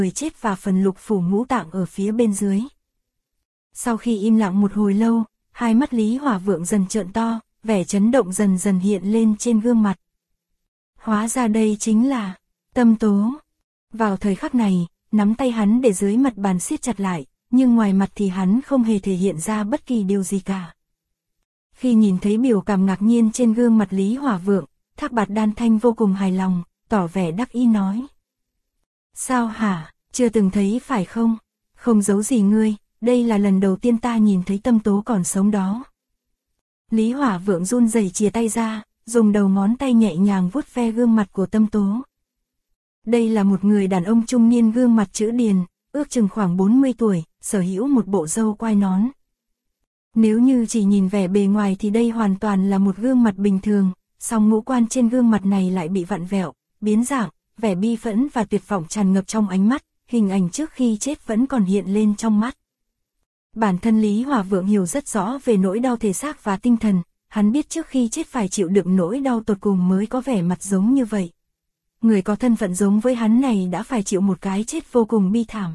người chết và phần lục phủ ngũ tạng ở phía bên dưới. Sau khi im lặng một hồi lâu, hai mắt Lý Hỏa Vượng dần trợn to, vẻ chấn động dần dần hiện lên trên gương mặt. Hóa ra đây chính là Tâm Tố. Vào thời khắc này, nắm tay hắn để dưới mặt bàn siết chặt lại, nhưng ngoài mặt thì hắn không hề thể hiện ra bất kỳ điều gì cả. Khi nhìn thấy biểu cảm ngạc nhiên trên gương mặt Lý Hỏa Vượng, Thác Bạt Đan Thanh vô cùng hài lòng, tỏ vẻ đắc ý nói. Sao hả, chưa từng thấy phải không? Không giấu gì ngươi, đây là lần đầu tiên ta nhìn thấy Tâm Tố còn sống đó. Lý Hỏa Vượng run rẩy chìa tay ra, dùng đầu ngón tay nhẹ nhàng vuốt ve gương mặt của Tâm Tố. Đây là một người đàn ông trung niên gương mặt chữ điền, ước chừng khoảng 40 tuổi, sở hữu một bộ râu quai nón. Nếu như chỉ nhìn vẻ bề ngoài thì đây hoàn toàn là một gương mặt bình thường, song ngũ quan trên gương mặt này lại bị vặn vẹo, biến dạng, vẻ bi phẫn và tuyệt vọng tràn ngập trong ánh mắt, hình ảnh trước khi chết vẫn còn hiện lên trong mắt. Bản thân Lý Hỏa Vượng hiểu rất rõ về nỗi đau thể xác và tinh thần, hắn biết trước khi chết phải chịu đựng nỗi đau tột cùng mới có vẻ mặt giống như vậy. Người có thân phận giống với hắn này đã phải chịu một cái chết vô cùng bi thảm.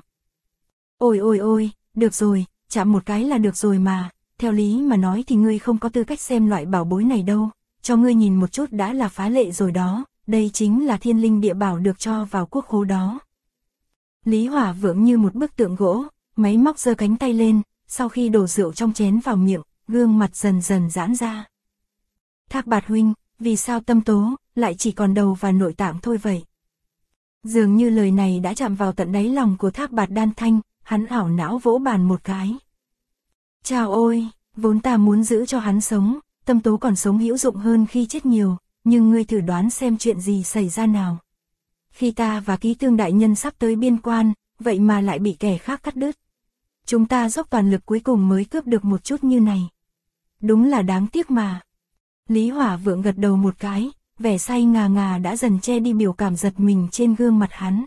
Ôi ôi ôi, được rồi, chạm một cái là được rồi mà, theo lý mà nói thì ngươi không có tư cách xem loại bảo bối này đâu, cho ngươi nhìn một chút đã là phá lệ rồi đó, đây chính là thiên linh địa bảo được cho vào quốc khố đó. Lý Hỏa Vượng như một bức tượng gỗ, máy móc giơ cánh tay lên, sau khi đổ rượu trong chén vào miệng, gương mặt dần dần giãn ra. Thác Bạt huynh, vì sao Tâm Tố lại chỉ còn đầu và nội tạng thôi vậy? Dường như lời này đã chạm vào tận đáy lòng của Thác Bạt Đan Thanh, hắn ảo não vỗ bàn một cái. Chao ôi, vốn ta muốn giữ cho hắn sống, Tâm Tố còn sống hữu dụng hơn khi chết nhiều, nhưng ngươi thử đoán xem chuyện gì xảy ra nào. Khi ta và Ký Tương đại nhân sắp tới biên quan, vậy mà lại bị kẻ khác cắt đứt. Chúng ta dốc toàn lực cuối cùng mới cướp được một chút như này. Đúng là đáng tiếc mà. Lý Hỏa Vượng gật đầu một cái, vẻ say ngà ngà đã dần che đi biểu cảm giật mình trên gương mặt hắn.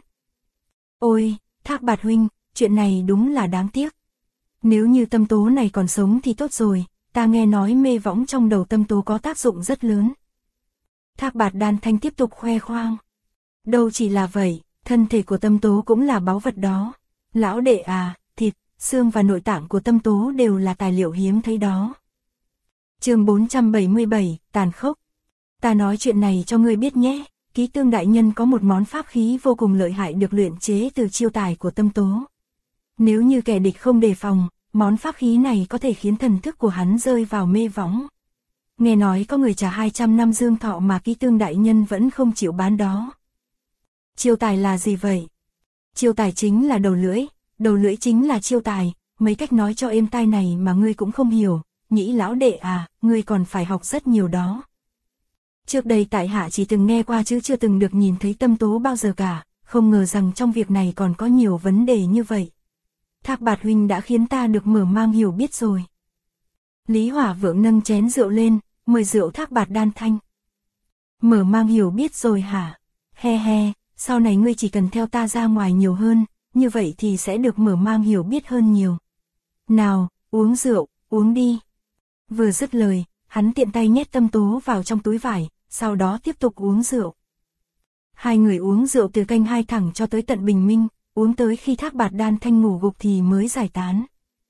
Ôi, Thác Bạt huynh, chuyện này đúng là đáng tiếc. Nếu như Tâm Tố này còn sống thì tốt rồi, ta nghe nói mê võng trong đầu Tâm Tố có tác dụng rất lớn. Thác Bạt Đan Thanh tiếp tục khoe khoang. Đâu chỉ là vậy, thân thể của Tâm Tố cũng là báu vật đó. Lão đệ à, thịt, xương và nội tạng của Tâm Tố đều là tài liệu hiếm thấy đó. Chương 477, tàn khốc. Ta nói chuyện này cho ngươi biết nhé, Ký Tương đại nhân có một món pháp khí vô cùng lợi hại được luyện chế từ chiêu tài của Tâm Tố. Nếu như kẻ địch không đề phòng, món pháp khí này có thể khiến thần thức của hắn rơi vào mê võng. Nghe nói có người trả 200 năm dương thọ mà Ký Tương đại nhân vẫn không chịu bán đó. Chiêu tài là gì vậy? Chiêu tài chính là đầu lưỡi chính là chiêu tài, mấy cách nói cho êm tai này mà ngươi cũng không hiểu, nhĩ lão đệ à, ngươi còn phải học rất nhiều đó. Trước đây tại hạ chỉ từng nghe qua chứ chưa từng được nhìn thấy Tâm Tố bao giờ cả, không ngờ rằng trong việc này còn có nhiều vấn đề như vậy. Thác Bạt huynh đã khiến ta được mở mang hiểu biết rồi. Lý Hỏa Vượng nâng chén rượu lên, mời rượu Thác Bạt Đan Thanh. Mở mang hiểu biết rồi hả? He he, sau này ngươi chỉ cần theo ta ra ngoài nhiều hơn, như vậy thì sẽ được mở mang hiểu biết hơn nhiều. Nào, uống rượu, uống đi. Vừa dứt lời, hắn tiện tay nhét Tâm Tố vào trong túi vải, sau đó tiếp tục uống rượu. Hai người uống rượu từ canh hai thẳng cho tới tận bình minh, uống tới khi Thác Bạt Đan Thanh ngủ gục thì mới giải tán.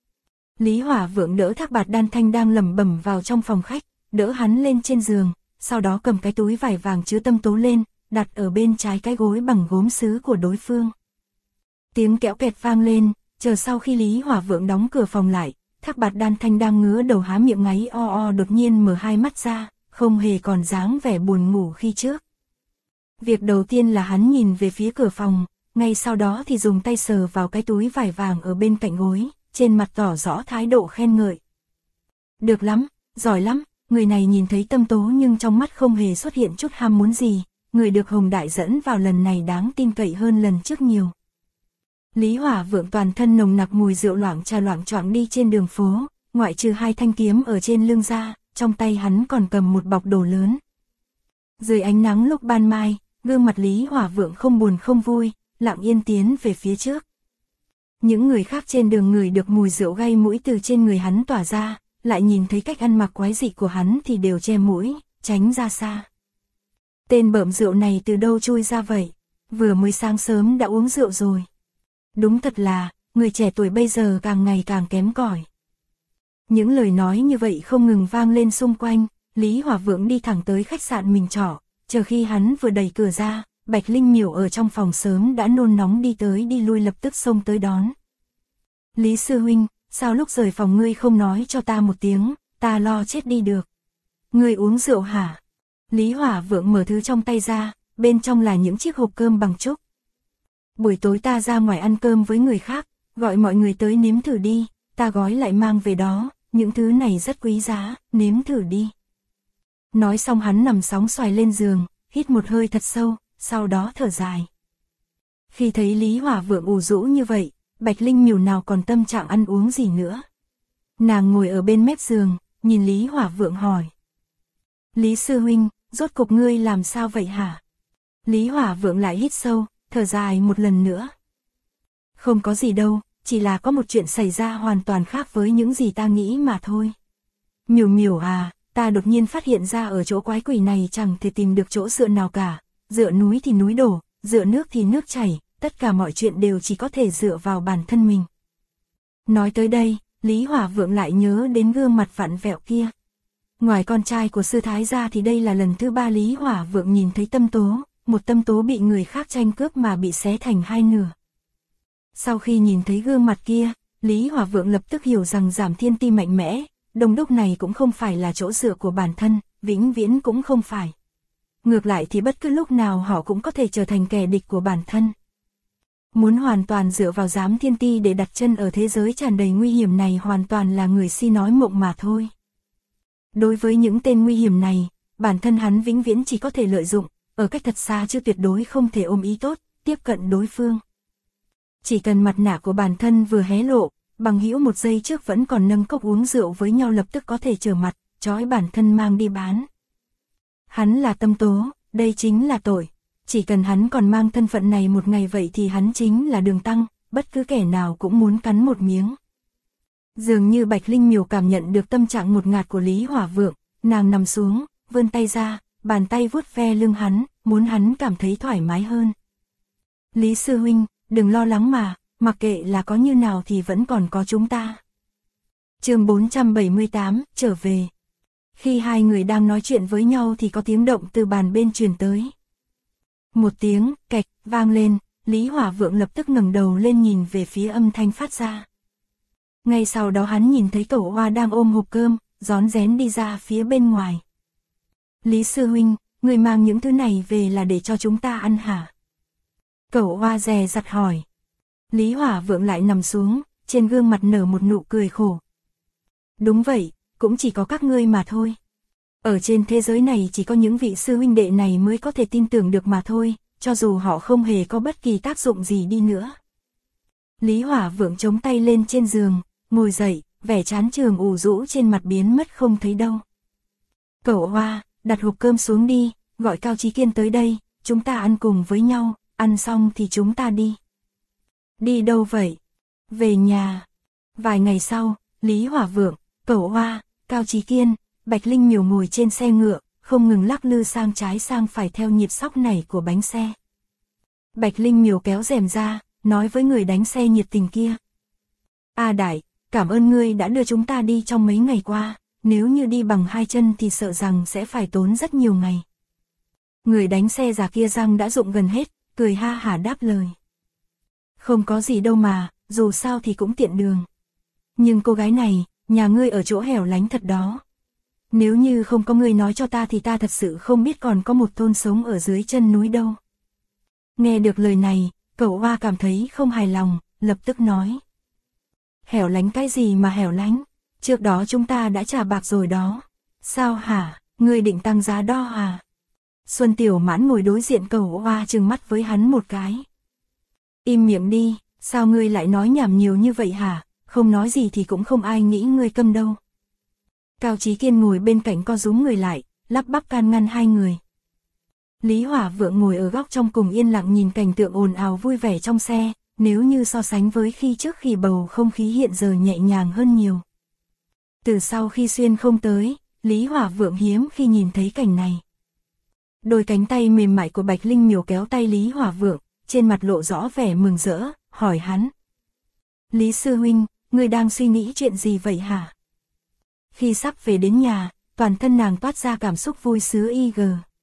Lý Hỏa Vượng đỡ Thác Bạt Đan Thanh đang lẩm bẩm vào trong phòng khách, đỡ hắn lên trên giường, sau đó cầm cái túi vải vàng chứa Tâm Tố lên, đặt ở bên trái cái gối bằng gốm sứ của đối phương. Tiếng kéo kẹt vang lên, chờ sau khi Lý Hỏa Vượng đóng cửa phòng lại, Thác Bạt Đan Thanh đang ngứa đầu há miệng ngáy o o đột nhiên mở hai mắt ra, không hề còn dáng vẻ buồn ngủ khi trước. Việc đầu tiên là hắn nhìn về phía cửa phòng, ngay sau đó thì dùng tay sờ vào cái túi vải vàng ở bên cạnh gối, trên mặt tỏ rõ thái độ khen ngợi. Được lắm, giỏi lắm, người này nhìn thấy Tâm Tố nhưng trong mắt không hề xuất hiện chút ham muốn gì, người được Hồng Đại dẫn vào lần này đáng tin cậy hơn lần trước nhiều. Lý Hỏa Vượng toàn thân nồng nặc mùi rượu loảng choạng đi trên đường phố, ngoại trừ hai thanh kiếm ở trên lưng ra, trong tay hắn còn cầm một bọc đồ lớn. Dưới ánh nắng lúc ban mai, gương mặt Lý Hỏa Vượng không buồn không vui, lặng yên tiến về phía trước. Những người khác trên đường ngửi được mùi rượu gây mũi từ trên người hắn tỏa ra, lại nhìn thấy cách ăn mặc quái dị của hắn thì đều che mũi, tránh ra xa. Tên bợm rượu này từ đâu chui ra vậy? Vừa mới sáng sớm đã uống rượu rồi. Đúng thật là, người trẻ tuổi bây giờ càng ngày càng kém cỏi. Những lời nói như vậy không ngừng vang lên xung quanh, Lý Hỏa Vượng đi thẳng tới khách sạn mình trọ, chờ khi hắn vừa đẩy cửa ra, Bạch Linh Miểu ở trong phòng sớm đã nôn nóng đi tới đi lui lập tức xông tới đón. Lý sư huynh, sao lúc rời phòng ngươi không nói cho ta một tiếng, ta lo chết đi được. Ngươi uống rượu hả? Lý Hỏa Vượng mở thứ trong tay ra, bên trong là những chiếc hộp cơm bằng trúc. Buổi tối ta ra ngoài ăn cơm với người khác, gọi mọi người tới nếm thử đi, ta gói lại mang về đó, những thứ này rất quý giá, nếm thử đi. Nói xong hắn nằm sóng xoài lên giường, hít một hơi thật sâu, sau đó thở dài. Khi thấy Lý Hỏa Vượng ủ rũ như vậy, Bạch Linh Miểu nào còn tâm trạng ăn uống gì nữa. Nàng ngồi ở bên mép giường, nhìn Lý Hỏa Vượng hỏi. Lý sư huynh, rốt cục ngươi làm sao vậy hả? Lý Hỏa Vượng lại hít sâu, thở dài một lần nữa. Không có gì đâu, chỉ là có một chuyện xảy ra hoàn toàn khác với những gì ta nghĩ mà thôi. Miểu Miểu à, ta đột nhiên phát hiện ra ở chỗ quái quỷ này chẳng thể tìm được chỗ dựa nào cả, dựa núi thì núi đổ, dựa nước thì nước chảy, tất cả mọi chuyện đều chỉ có thể dựa vào bản thân mình. Nói tới đây, Lý Hỏa Vượng lại nhớ đến gương mặt vặn vẹo kia. Ngoài con trai của sư thái ra thì đây là lần thứ 3 Lý Hỏa Vượng nhìn thấy Tâm Tố, một Tâm Tố bị người khác tranh cướp mà bị xé thành hai nửa. Sau khi nhìn thấy gương mặt kia, Lý Hỏa Vượng lập tức hiểu rằng Giảm Thiên Ti mạnh mẽ, Đông Đúc này cũng không phải là chỗ dựa của bản thân, vĩnh viễn cũng không phải. Ngược lại thì bất cứ lúc nào họ cũng có thể trở thành kẻ địch của bản thân. Muốn hoàn toàn dựa vào Giám Thiên Ti để đặt chân ở thế giới tràn đầy nguy hiểm này hoàn toàn là người si nói mộng mà thôi. Đối với những tên nguy hiểm này, bản thân hắn vĩnh viễn chỉ có thể lợi dụng, ở cách thật xa chứ tuyệt đối không thể ôm ý tốt, tiếp cận đối phương. Chỉ cần mặt nạ của bản thân vừa hé lộ, bằng hữu một giây trước vẫn còn nâng cốc uống rượu với nhau lập tức có thể trở mặt, trói bản thân mang đi bán. Hắn là Tâm Tố, đây chính là tội. Chỉ cần hắn còn mang thân phận này một ngày vậy thì hắn chính là Đường Tăng, bất cứ kẻ nào cũng muốn cắn một miếng. Dường như Bạch Linh Miểu cảm nhận được tâm trạng ngột ngạt của Lý Hỏa Vượng, nàng nằm xuống, vươn tay ra, bàn tay vuốt ve lưng hắn, muốn hắn cảm thấy thoải mái hơn. Lý sư huynh, đừng lo lắng mà, mặc kệ là có như nào thì vẫn còn có chúng ta. Chương 478, trở về. Khi hai người đang nói chuyện với nhau thì có tiếng động từ bàn bên truyền tới. Một tiếng cạch vang lên, Lý Hỏa Vượng lập tức ngẩng đầu lên nhìn về phía âm thanh phát ra. Ngay sau đó hắn nhìn thấy Cẩu Hoa đang ôm hộp cơm, rón rén đi ra phía bên ngoài. Lý sư huynh, người mang những thứ này về là để cho chúng ta ăn hả? Cẩu Hoa dè dặt hỏi. Lý Hỏa Vượng lại nằm xuống, trên gương mặt nở một nụ cười khổ. Đúng vậy, cũng chỉ có các ngươi mà thôi. Ở trên thế giới này chỉ có những vị sư huynh đệ này mới có thể tin tưởng được mà thôi, cho dù họ không hề có bất kỳ tác dụng gì đi nữa. Lý Hỏa Vượng chống tay lên trên giường, ngồi dậy, vẻ chán chường ủ rũ trên mặt biến mất không thấy đâu. Cẩu Hoa, đặt hộp cơm xuống đi, gọi Cao Chí Kiên tới đây, chúng ta ăn cùng với nhau, ăn xong thì chúng ta đi. Đi đâu vậy? Về nhà. Vài ngày sau, Lý Hỏa Vượng, Cẩu Hoa, Cao Chí Kiên, Bạch Linh Miểu ngồi trên xe ngựa, không ngừng lắc lư sang trái sang phải theo nhịp xóc nảy của bánh xe. Bạch Linh Miểu kéo rèm ra, nói với người đánh xe nhiệt tình kia. A Đại, cảm ơn ngươi đã đưa chúng ta đi trong mấy ngày qua, nếu như đi bằng hai chân thì sợ rằng sẽ phải tốn rất nhiều ngày. Người đánh xe già kia răng đã rụng gần hết, cười ha hả đáp lời. Không có gì đâu mà, dù sao thì cũng tiện đường. Nhưng cô gái này, nhà ngươi ở chỗ hẻo lánh thật đó. Nếu như không có ngươi nói cho ta thì ta thật sự không biết còn có một thôn sống ở dưới chân núi đâu. Nghe được lời này, Cẩu Hoa cảm thấy không hài lòng, lập tức nói. Hẻo lánh cái gì mà hẻo lánh? Trước đó chúng ta đã trả bạc rồi đó. Sao hả, ngươi định tăng giá đo à? Xuân Tiểu Mãn ngồi đối diện Cẩu Hoa trừng mắt với hắn một cái. Im miệng đi, sao ngươi lại nói nhảm nhiều như vậy hả? Không nói gì thì cũng không ai nghĩ ngươi câm đâu. Cao Chí Kiên ngồi bên cạnh co rúm người lại, lắp bắp can ngăn hai người. Lý Hỏa Vượng ngồi ở góc trong cùng yên lặng nhìn cảnh tượng ồn ào vui vẻ trong xe, nếu như so sánh với khi trước khi bầu không khí hiện giờ nhẹ nhàng hơn nhiều. Từ sau khi Xuyên không tới, Lý Hỏa Vượng hiếm khi nhìn thấy cảnh này. Đôi cánh tay mềm mại của Bạch Linh Miểu kéo tay Lý Hỏa Vượng, trên mặt lộ rõ vẻ mừng rỡ, hỏi hắn. Lý sư huynh, ngươi đang suy nghĩ chuyện gì vậy hả? Khi sắp về đến nhà, toàn thân nàng toát ra cảm xúc vui sướng IG.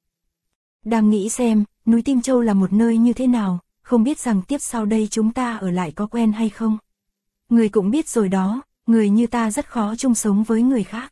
Đang nghĩ xem, núi Tim Châu là một nơi như thế nào, không biết rằng tiếp sau đây chúng ta ở lại có quen hay không. Người cũng biết rồi đó, người như ta rất khó chung sống với người khác.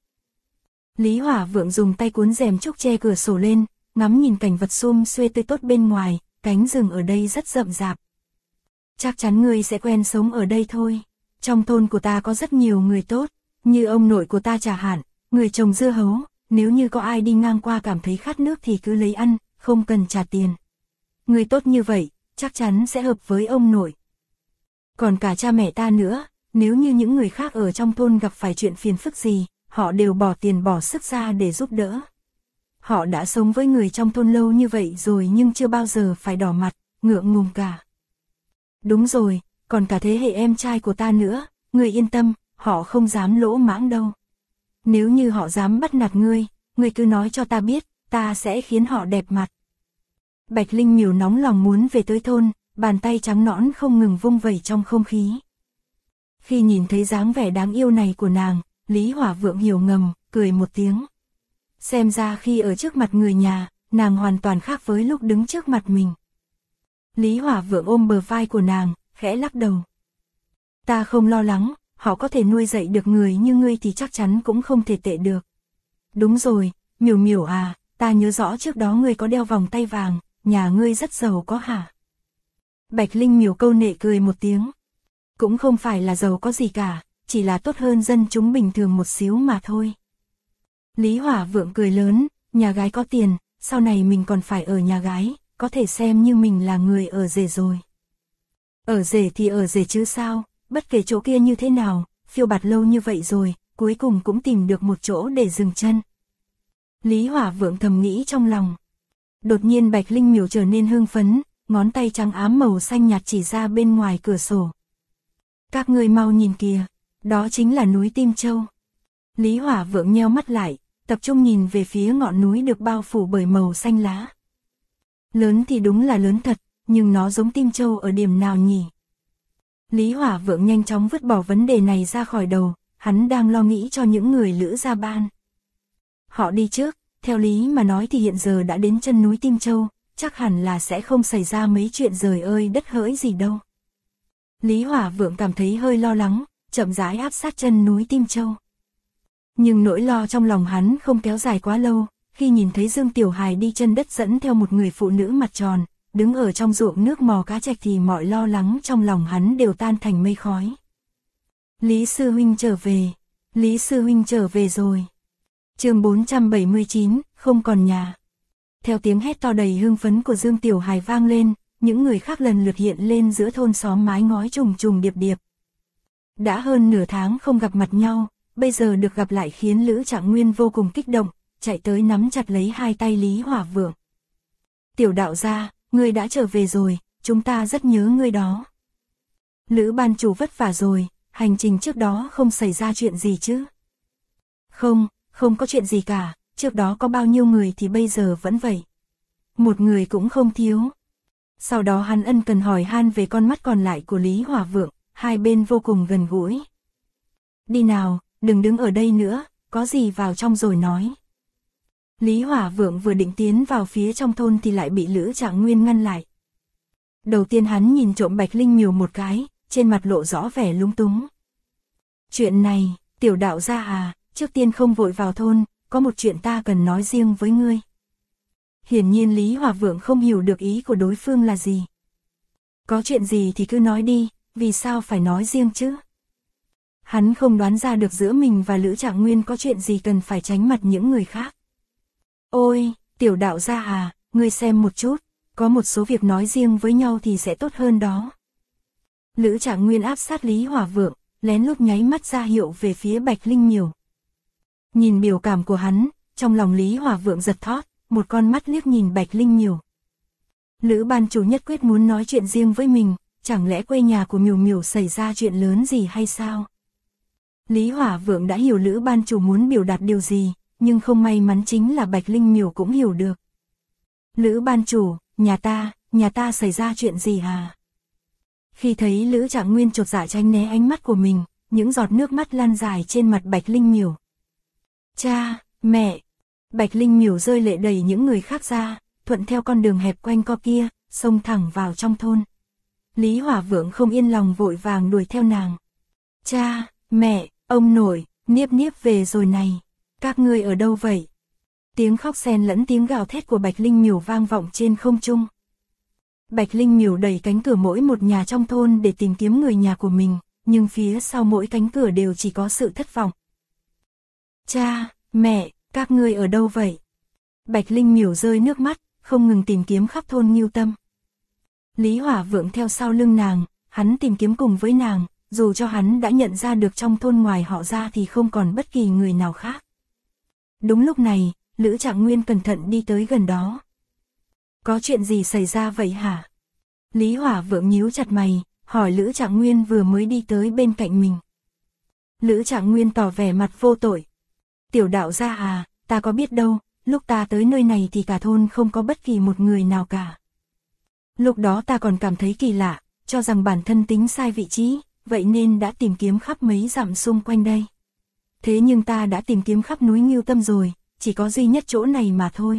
Lý Hỏa Vượng dùng tay cuốn rèm trúc che cửa sổ lên, ngắm nhìn cảnh vật sum xuê tươi tốt bên ngoài, cánh rừng ở đây rất rậm rạp. Chắc chắn ngươi sẽ quen sống ở đây thôi. Trong thôn của ta có rất nhiều người tốt, như ông nội của ta chả hạn, người trồng dưa hấu, nếu như có ai đi ngang qua cảm thấy khát nước thì cứ lấy ăn, không cần trả tiền. Người tốt như vậy, chắc chắn sẽ hợp với ông nội. Còn cả cha mẹ ta nữa, nếu như những người khác ở trong thôn gặp phải chuyện phiền phức gì, họ đều bỏ tiền bỏ sức ra để giúp đỡ. Họ đã sống với người trong thôn lâu như vậy rồi nhưng chưa bao giờ phải đỏ mặt, ngượng ngùng cả. Đúng rồi, còn cả thế hệ em trai của ta nữa, ngươi yên tâm, họ không dám lỗ mãng đâu. Nếu như họ dám bắt nạt ngươi cứ nói cho ta biết, ta sẽ khiến họ đẹp mặt. Bạch Linh Miểu nóng lòng muốn về tới thôn, bàn tay trắng nõn không ngừng vung vẩy trong không khí. Khi nhìn thấy dáng vẻ đáng yêu này của nàng, Lý Hỏa Vượng hiểu ngầm, cười một tiếng. Xem ra khi ở trước mặt người nhà, nàng hoàn toàn khác với lúc đứng trước mặt mình. Lý Hỏa Vượng ôm bờ vai của nàng, khẽ lắc đầu. Ta không lo lắng, họ có thể nuôi dạy được người như ngươi thì chắc chắn cũng không thể tệ được. Đúng rồi, Miểu Miểu à, ta nhớ rõ trước đó ngươi có đeo vòng tay vàng, nhà ngươi rất giàu có hả? Bạch Linh Miểu câu nệ cười một tiếng. Cũng không phải là giàu có gì cả, chỉ là tốt hơn dân chúng bình thường một xíu mà thôi. Lý Hỏa Vượng cười lớn, nhà gái có tiền, sau này mình còn phải ở nhà gái, có thể xem như mình là người ở rể rồi. Ở rể thì ở rể chứ sao, bất kể chỗ kia như thế nào, phiêu bạt lâu như vậy rồi, cuối cùng cũng tìm được một chỗ để dừng chân. Lý Hỏa Vượng thầm nghĩ trong lòng. Đột nhiên Bạch Linh Miểu trở nên hưng phấn, ngón tay trắng ám màu xanh nhạt chỉ ra bên ngoài cửa sổ. Các ngươi mau nhìn kìa, đó chính là núi Tim Châu. Lý Hỏa Vượng nheo mắt lại, tập trung nhìn về phía ngọn núi được bao phủ bởi màu xanh lá. Lớn thì đúng là lớn thật, nhưng nó giống Tim Châu ở điểm nào nhỉ? Lý Hỏa Vượng nhanh chóng vứt bỏ vấn đề này ra khỏi đầu, hắn đang lo nghĩ cho những người Lữ Gia Ban. Họ đi trước, theo lý mà nói thì hiện giờ đã đến chân núi Tim Châu, chắc hẳn là sẽ không xảy ra mấy chuyện rời ơi đất hỡi gì đâu. Lý Hỏa Vượng cảm thấy hơi lo lắng, chậm rãi áp sát chân núi Tim Châu. Nhưng nỗi lo trong lòng hắn không kéo dài quá lâu, khi nhìn thấy Dương Tiểu Hài đi chân đất dẫn theo một người phụ nữ mặt tròn, đứng ở trong ruộng nước mò cá trạch thì mọi lo lắng trong lòng hắn đều tan thành mây khói. Lý sư huynh trở về, Lý sư huynh trở về rồi. Chương 479, không còn nhà. Theo tiếng hét to đầy hưng phấn của Dương Tiểu Hài vang lên, những người khác lần lượt hiện lên giữa thôn xóm mái ngói trùng trùng điệp điệp. Đã hơn nửa tháng không gặp mặt nhau, bây giờ được gặp lại khiến Lữ Trạng Nguyên vô cùng kích động, chạy tới nắm chặt lấy hai tay Lý Hỏa Vượng. Tiểu đạo gia, ngươi đã trở về rồi, chúng ta rất nhớ ngươi đó. Lữ ban chủ vất vả rồi, hành trình trước đó không xảy ra chuyện gì chứ? Không có chuyện gì cả, trước đó có bao nhiêu người thì bây giờ vẫn vậy. Một người cũng không thiếu. Sau đó hắn ân cần hỏi han về con mắt còn lại của Lý Hỏa Vượng, hai bên vô cùng gần gũi. Đi nào, đừng đứng ở đây nữa, có gì vào trong rồi nói. Lý Hỏa Vượng vừa định tiến vào phía trong thôn thì lại bị Lữ Trạng Nguyên ngăn lại. Đầu tiên hắn nhìn trộm Bạch Linh Miểu một cái, trên mặt lộ rõ vẻ lúng túng. Chuyện này, tiểu đạo gia à, trước tiên không vội vào thôn, có một chuyện ta cần nói riêng với ngươi. Hiển nhiên Lý Hỏa Vượng không hiểu được ý của đối phương là gì. Có chuyện gì thì cứ nói đi, vì sao phải nói riêng chứ? Hắn không đoán ra được giữa mình và Lữ Trạng Nguyên có chuyện gì cần phải tránh mặt những người khác. Ôi, tiểu đạo gia à, ngươi xem một chút, có một số việc nói riêng với nhau thì sẽ tốt hơn đó. Lữ Trạng Nguyên áp sát Lý Hỏa Vượng, lén lút nháy mắt ra hiệu về phía Bạch Linh Miểu. Nhìn biểu cảm của hắn, trong lòng Lý Hỏa Vượng giật thót, một con mắt liếc nhìn Bạch Linh Miểu. Lữ ban chủ nhất quyết muốn nói chuyện riêng với mình, chẳng lẽ quê nhà của Miểu Miểu xảy ra chuyện lớn gì hay sao? Lý Hỏa Vượng đã hiểu Lữ ban chủ muốn biểu đạt điều gì, nhưng không may mắn chính là Bạch Linh Miểu cũng hiểu được. Lữ ban chủ, nhà ta xảy ra chuyện gì hả? Khi thấy Lữ Trạng Nguyên chột dạ tránh né ánh mắt của mình, những giọt nước mắt lan dài trên mặt Bạch Linh Miểu. Cha, mẹ. Bạch Linh Miểu rơi lệ đẩy những người khác ra, thuận theo con đường hẹp quanh co kia, xông thẳng vào trong thôn. Lý Hỏa Vượng không yên lòng vội vàng đuổi theo nàng. Cha, mẹ, ông nội, Niếp Niếp về rồi này. Các ngươi ở đâu vậy? Tiếng khóc xen lẫn tiếng gào thét của Bạch Linh Miểu vang vọng trên không trung. Bạch Linh Miểu đẩy cánh cửa mỗi một nhà trong thôn để tìm kiếm người nhà của mình, nhưng phía sau mỗi cánh cửa đều chỉ có sự thất vọng. Cha, mẹ, các ngươi ở đâu vậy? Bạch Linh Miểu rơi nước mắt, không ngừng tìm kiếm khắp thôn Ngưu Tâm. Lý Hỏa Vượng theo sau lưng nàng, hắn tìm kiếm cùng với nàng, dù cho hắn đã nhận ra được trong thôn ngoài họ ra thì không còn bất kỳ người nào khác. Đúng lúc này, Lữ Trạng Nguyên cẩn thận đi tới gần đó. Có chuyện gì xảy ra vậy hả? Lý Hỏa Vượng nhíu chặt mày, hỏi Lữ Trạng Nguyên vừa mới đi tới bên cạnh mình. Lữ Trạng Nguyên tỏ vẻ mặt vô tội. Tiểu đạo gia à, ta có biết đâu, lúc ta tới nơi này thì cả thôn không có bất kỳ một người nào cả. Lúc đó ta còn cảm thấy kỳ lạ, cho rằng bản thân tính sai vị trí, vậy nên đã tìm kiếm khắp mấy dặm xung quanh đây. Thế nhưng ta đã tìm kiếm khắp núi Ngưu Tâm rồi, chỉ có duy nhất chỗ này mà thôi.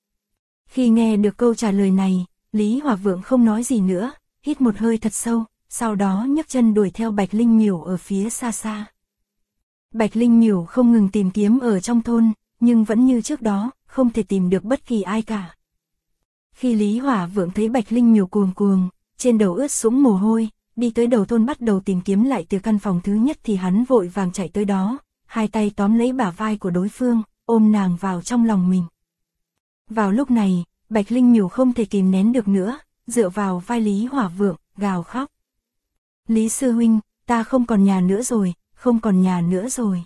Khi nghe được câu trả lời này, Lý Hỏa Vượng không nói gì nữa, hít một hơi thật sâu, sau đó nhấc chân đuổi theo Bạch Linh Miểu ở phía xa xa. Bạch Linh Miểu không ngừng tìm kiếm ở trong thôn, nhưng vẫn như trước đó, không thể tìm được bất kỳ ai cả. Khi Lý Hỏa Vượng thấy Bạch Linh Miểu cuồng cuồng, trên đầu ướt sũng mồ hôi, đi tới đầu thôn bắt đầu tìm kiếm lại từ căn phòng thứ nhất thì hắn vội vàng chạy tới đó, hai tay tóm lấy bả vai của đối phương, ôm nàng vào trong lòng mình. Vào lúc này, Bạch Linh Miểu không thể kìm nén được nữa, dựa vào vai Lý Hỏa Vượng, gào khóc. Lý sư huynh, ta không còn nhà nữa rồi, không còn nhà nữa rồi.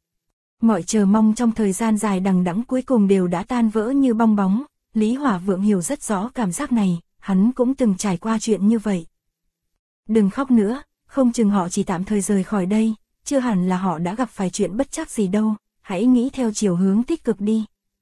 Mọi chờ mong trong thời gian dài đằng đẵng cuối cùng đều đã tan vỡ như bong bóng, Lý Hỏa Vượng hiểu rất rõ cảm giác này, hắn cũng từng trải qua chuyện như vậy. Đừng khóc nữa, không chừng họ chỉ tạm thời rời khỏi đây, chưa hẳn là họ đã gặp phải chuyện bất trắc gì đâu, hãy nghĩ theo chiều hướng tích cực đi.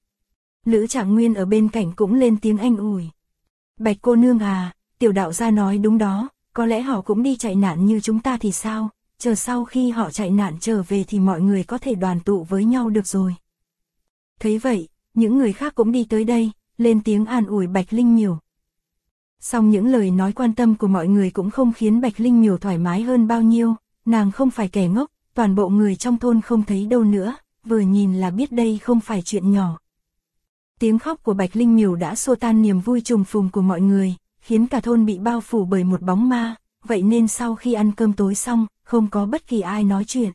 Lữ Trạng Nguyên ở bên cạnh cũng lên tiếng an ủi. Bạch cô nương à, tiểu đạo gia nói đúng đó, có lẽ họ cũng đi chạy nạn như chúng ta thì sao, chờ sau khi họ chạy nạn trở về thì mọi người có thể đoàn tụ với nhau được rồi. Thấy vậy, những người khác cũng đi tới đây, lên tiếng an ủi Bạch Linh Miểu. Song những lời nói quan tâm của mọi người cũng không khiến Bạch Linh Miểu thoải mái hơn bao nhiêu, nàng không phải kẻ ngốc, toàn bộ người trong thôn không thấy đâu nữa, vừa nhìn là biết đây không phải chuyện nhỏ. Tiếng khóc của Bạch Linh Miểu đã xua tan niềm vui trùng phùng của mọi người, khiến cả thôn bị bao phủ bởi một bóng ma, vậy nên sau khi ăn cơm tối xong, không có bất kỳ ai nói chuyện.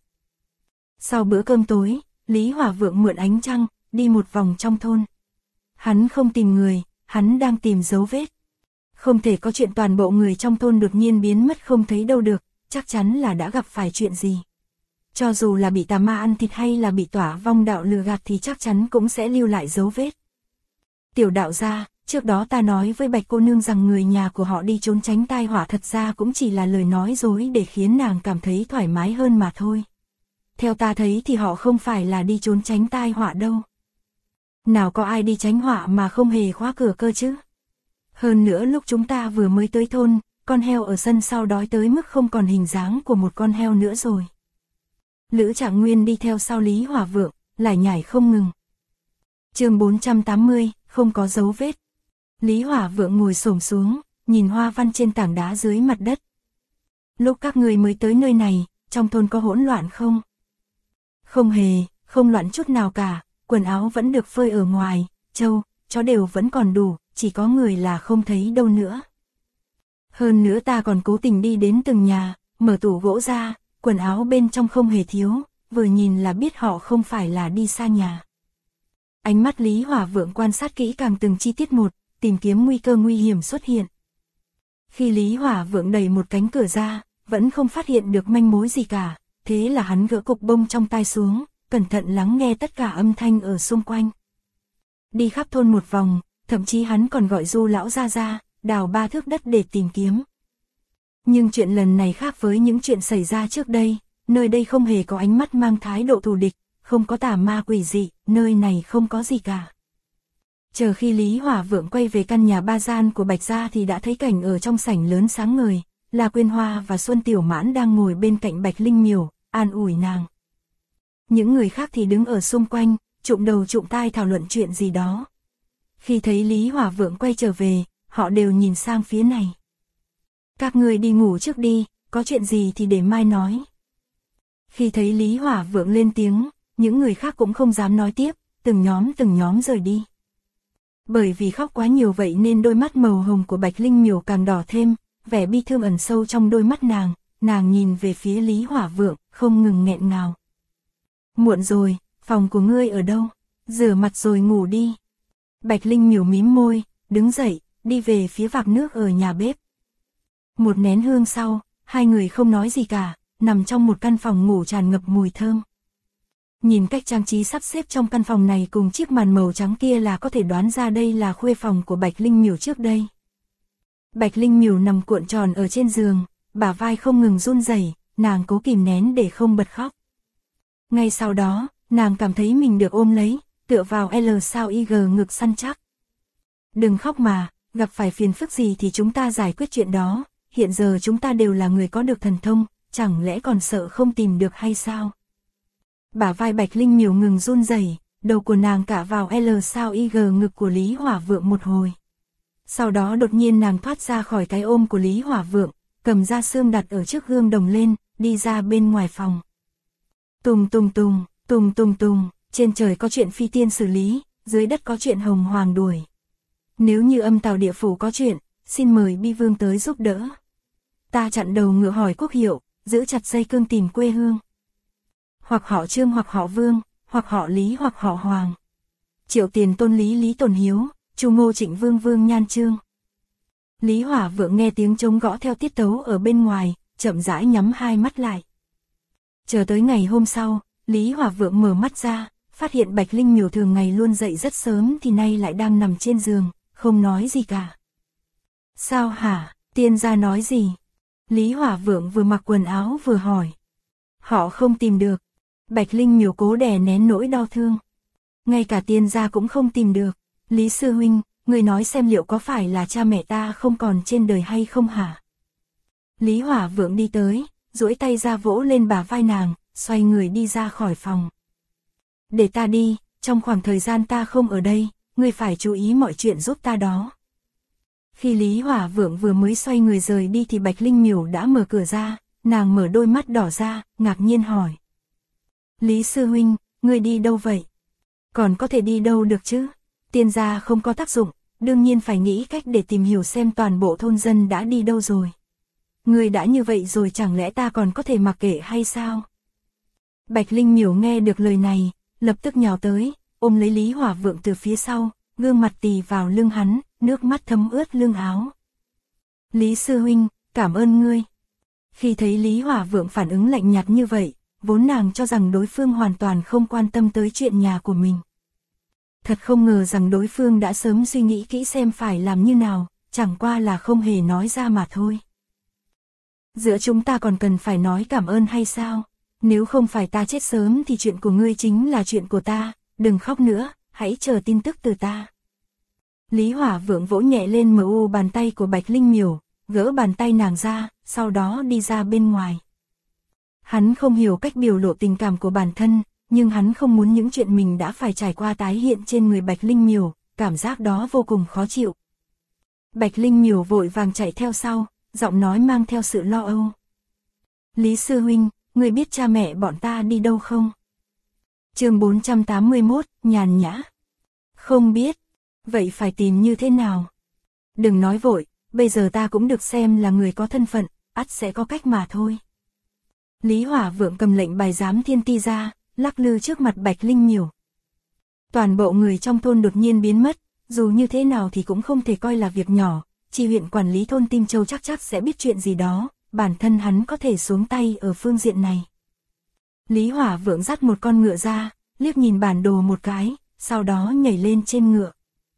Sau bữa cơm tối, Lý Hỏa Vượng mượn ánh trăng, đi một vòng trong thôn. Hắn không tìm người, hắn đang tìm dấu vết. Không thể có chuyện toàn bộ người trong thôn đột nhiên biến mất không thấy đâu được, chắc chắn là đã gặp phải chuyện gì. Cho dù là bị tà ma ăn thịt hay là bị tỏa vong đạo lừa gạt thì chắc chắn cũng sẽ lưu lại dấu vết. Tiểu đạo gia, trước đó ta nói với Bạch cô nương rằng người nhà của họ đi trốn tránh tai họa thật ra cũng chỉ là lời nói dối để khiến nàng cảm thấy thoải mái hơn mà thôi. Theo ta thấy thì họ không phải là đi trốn tránh tai họa đâu. Nào có ai đi tránh họa mà không hề khóa cửa cơ chứ. Hơn nữa lúc chúng ta vừa mới tới thôn, con heo ở sân sau đói tới mức không còn hình dáng của một con heo nữa rồi. Lữ Trạng Nguyên đi theo sau Lý Hỏa Vượng, lải nhải không ngừng. Chương 480, không có dấu vết. Lý Hỏa Vượng ngồi xổm xuống, nhìn hoa văn trên tảng đá dưới mặt đất. Lúc các người mới tới nơi này, trong thôn có hỗn loạn không? Không hề, không loạn chút nào cả, quần áo vẫn được phơi ở ngoài, trâu, chó đều vẫn còn đủ, chỉ có người là không thấy đâu nữa. Hơn nữa ta còn cố tình đi đến từng nhà, mở tủ gỗ ra, quần áo bên trong không hề thiếu, vừa nhìn là biết họ không phải là đi xa nhà. Ánh mắt Lý Hỏa Vượng quan sát kỹ càng từng chi tiết một, tìm kiếm nguy cơ nguy hiểm xuất hiện. Khi Lý Hỏa Vượng đẩy một cánh cửa ra, vẫn không phát hiện được manh mối gì cả, thế là hắn gỡ cục bông trong tai xuống, cẩn thận lắng nghe tất cả âm thanh ở xung quanh. Đi khắp thôn một vòng, thậm chí hắn còn gọi Du lão ra, đào 3 thước đất để tìm kiếm. Nhưng chuyện lần này khác với những chuyện xảy ra trước đây, nơi đây không hề có ánh mắt mang thái độ thù địch, không có tà ma quỷ dị, nơi này không có gì cả. Chờ khi Lý Hỏa Vượng quay về căn nhà ba gian của Bạch gia thì đã thấy cảnh ở trong sảnh lớn sáng ngời, La Quyên Hoa và Xuân Tiểu Mãn đang ngồi bên cạnh Bạch Linh Miểu, an ủi nàng. Những người khác thì đứng ở xung quanh, trụm đầu trụm tai thảo luận chuyện gì đó. Khi thấy Lý Hỏa Vượng quay trở về, họ đều nhìn sang phía này. Các ngươi đi ngủ trước đi, có chuyện gì thì để mai nói. Khi thấy Lý Hỏa Vượng lên tiếng, những người khác cũng không dám nói tiếp, từng nhóm rời đi. Bởi vì khóc quá nhiều vậy nên đôi mắt màu hồng của Bạch Linh Miểu càng đỏ thêm, vẻ bi thương ẩn sâu trong đôi mắt nàng nhìn về phía Lý Hỏa Vượng, không ngừng nghẹn ngào. Muộn rồi, phòng của ngươi ở đâu? Rửa mặt rồi ngủ đi. Bạch Linh Miểu mím môi, đứng dậy, đi về phía vạc nước ở nhà bếp. Một nén hương sau, hai người không nói gì cả, nằm trong một căn phòng ngủ tràn ngập mùi thơm. Nhìn cách trang trí sắp xếp trong căn phòng này cùng chiếc màn màu trắng kia là có thể đoán ra đây là khuê phòng của Bạch Linh Miểu trước đây. Bạch Linh Miểu nằm cuộn tròn ở trên giường, bả vai không ngừng run rẩy, nàng cố kìm nén để không bật khóc. Ngay sau đó, nàng cảm thấy mình được ôm lấy, tựa vào L sao IG ngực săn chắc. Đừng khóc mà, gặp phải phiền phức gì thì chúng ta giải quyết chuyện đó, hiện giờ chúng ta đều là người có được thần thông, chẳng lẽ còn sợ không tìm được hay sao? Bả vai Bạch Linh Miểu ngừng run rẩy, đầu của nàng cả vào L sao IG ngực của Lý Hỏa Vượng một hồi. Sau đó đột nhiên nàng thoát ra khỏi cái ôm của Lý Hỏa Vượng, cầm ra xương đặt ở trước gương đồng lên, đi ra bên ngoài phòng. Tùng, trên trời có chuyện phi tiên xử lý, dưới đất có chuyện hồng hoàng đuổi. Nếu như Âm Tào Địa Phủ có chuyện, xin mời Bi Vương tới giúp đỡ. Ta chặn đầu ngựa hỏi quốc hiệu, giữ chặt dây cương tìm quê hương. Hoặc họ Trương hoặc họ Vương, hoặc họ Lý hoặc họ Hoàng. Triệu Tiền Tôn Lý Lý Tồn Hiếu, Chu Ngô Trịnh Vương Vương Nhan Trương. Lý Hỏa Vượng nghe tiếng trống gõ theo tiết tấu ở bên ngoài, chậm rãi nhắm hai mắt lại. Chờ tới ngày hôm sau, Lý Hỏa Vượng mở mắt ra, phát hiện Bạch Linh Miểu thường ngày luôn dậy rất sớm thì nay lại đang nằm trên giường, không nói gì cả. Sao hả, tiên gia nói gì? Lý Hỏa Vượng vừa mặc quần áo vừa hỏi. Họ không tìm được. Bạch Linh Miểu cố đè nén nỗi đau thương. Ngay cả tiên gia cũng không tìm được. Lý sư huynh, người nói xem liệu có phải là cha mẹ ta không còn trên đời hay không hả? Lý Hỏa Vượng đi tới, duỗi tay ra vỗ lên bả vai nàng, xoay người đi ra khỏi phòng. Để ta đi, trong khoảng thời gian ta không ở đây, ngươi phải chú ý mọi chuyện giúp ta đó. Khi Lý Hỏa Vượng vừa mới xoay người rời đi thì Bạch Linh Miểu đã mở cửa ra, nàng mở đôi mắt đỏ ra, ngạc nhiên hỏi. Lý sư huynh, ngươi đi đâu vậy? Còn có thể đi đâu được chứ? Tiên gia không có tác dụng, đương nhiên phải nghĩ cách để tìm hiểu xem toàn bộ thôn dân đã đi đâu rồi. Ngươi đã như vậy rồi chẳng lẽ ta còn có thể mặc kệ hay sao? Bạch Linh Miểu nghe được lời này, lập tức nhào tới, ôm lấy Lý Hỏa Vượng từ phía sau, gương mặt tì vào lưng hắn, nước mắt thấm ướt lưng áo. Lý sư huynh, cảm ơn ngươi. Khi thấy Lý Hỏa Vượng phản ứng lạnh nhạt như vậy, vốn nàng cho rằng đối phương hoàn toàn không quan tâm tới chuyện nhà của mình. Thật không ngờ rằng đối phương đã sớm suy nghĩ kỹ xem phải làm như nào, chẳng qua là không hề nói ra mà thôi. Giữa chúng ta còn cần phải nói cảm ơn hay sao? Nếu không phải ta chết sớm thì chuyện của ngươi chính là chuyện của ta, đừng khóc nữa, hãy chờ tin tức từ ta. Lý Hỏa Vượng vỗ nhẹ lên mu bàn tay của Bạch Linh Miểu, gỡ bàn tay nàng ra, sau đó đi ra bên ngoài. Hắn không hiểu cách biểu lộ tình cảm của bản thân, nhưng hắn không muốn những chuyện mình đã phải trải qua tái hiện trên người Bạch Linh Miểu, cảm giác đó vô cùng khó chịu. Bạch Linh Miểu vội vàng chạy theo sau, giọng nói mang theo sự lo âu. Lý sư huynh, ngươi biết cha mẹ bọn ta đi đâu không? Chương 481, nhàn nhã. Không biết. Vậy phải tìm như thế nào? Đừng nói vội, bây giờ ta cũng được xem là người có thân phận, ắt sẽ có cách mà thôi. Lý Hỏa Vượng cầm lệnh bài giám thiên ti ra, lắc lư trước mặt Bạch Linh Miểu. Toàn bộ người trong thôn đột nhiên biến mất, dù như thế nào thì cũng không thể coi là việc nhỏ, chi huyện quản lý thôn Tim Châu chắc sẽ biết chuyện gì đó, bản thân hắn có thể xuống tay ở phương diện này. Lý Hỏa Vượng dắt một con ngựa ra, liếc nhìn bản đồ một cái, sau đó nhảy lên trên ngựa.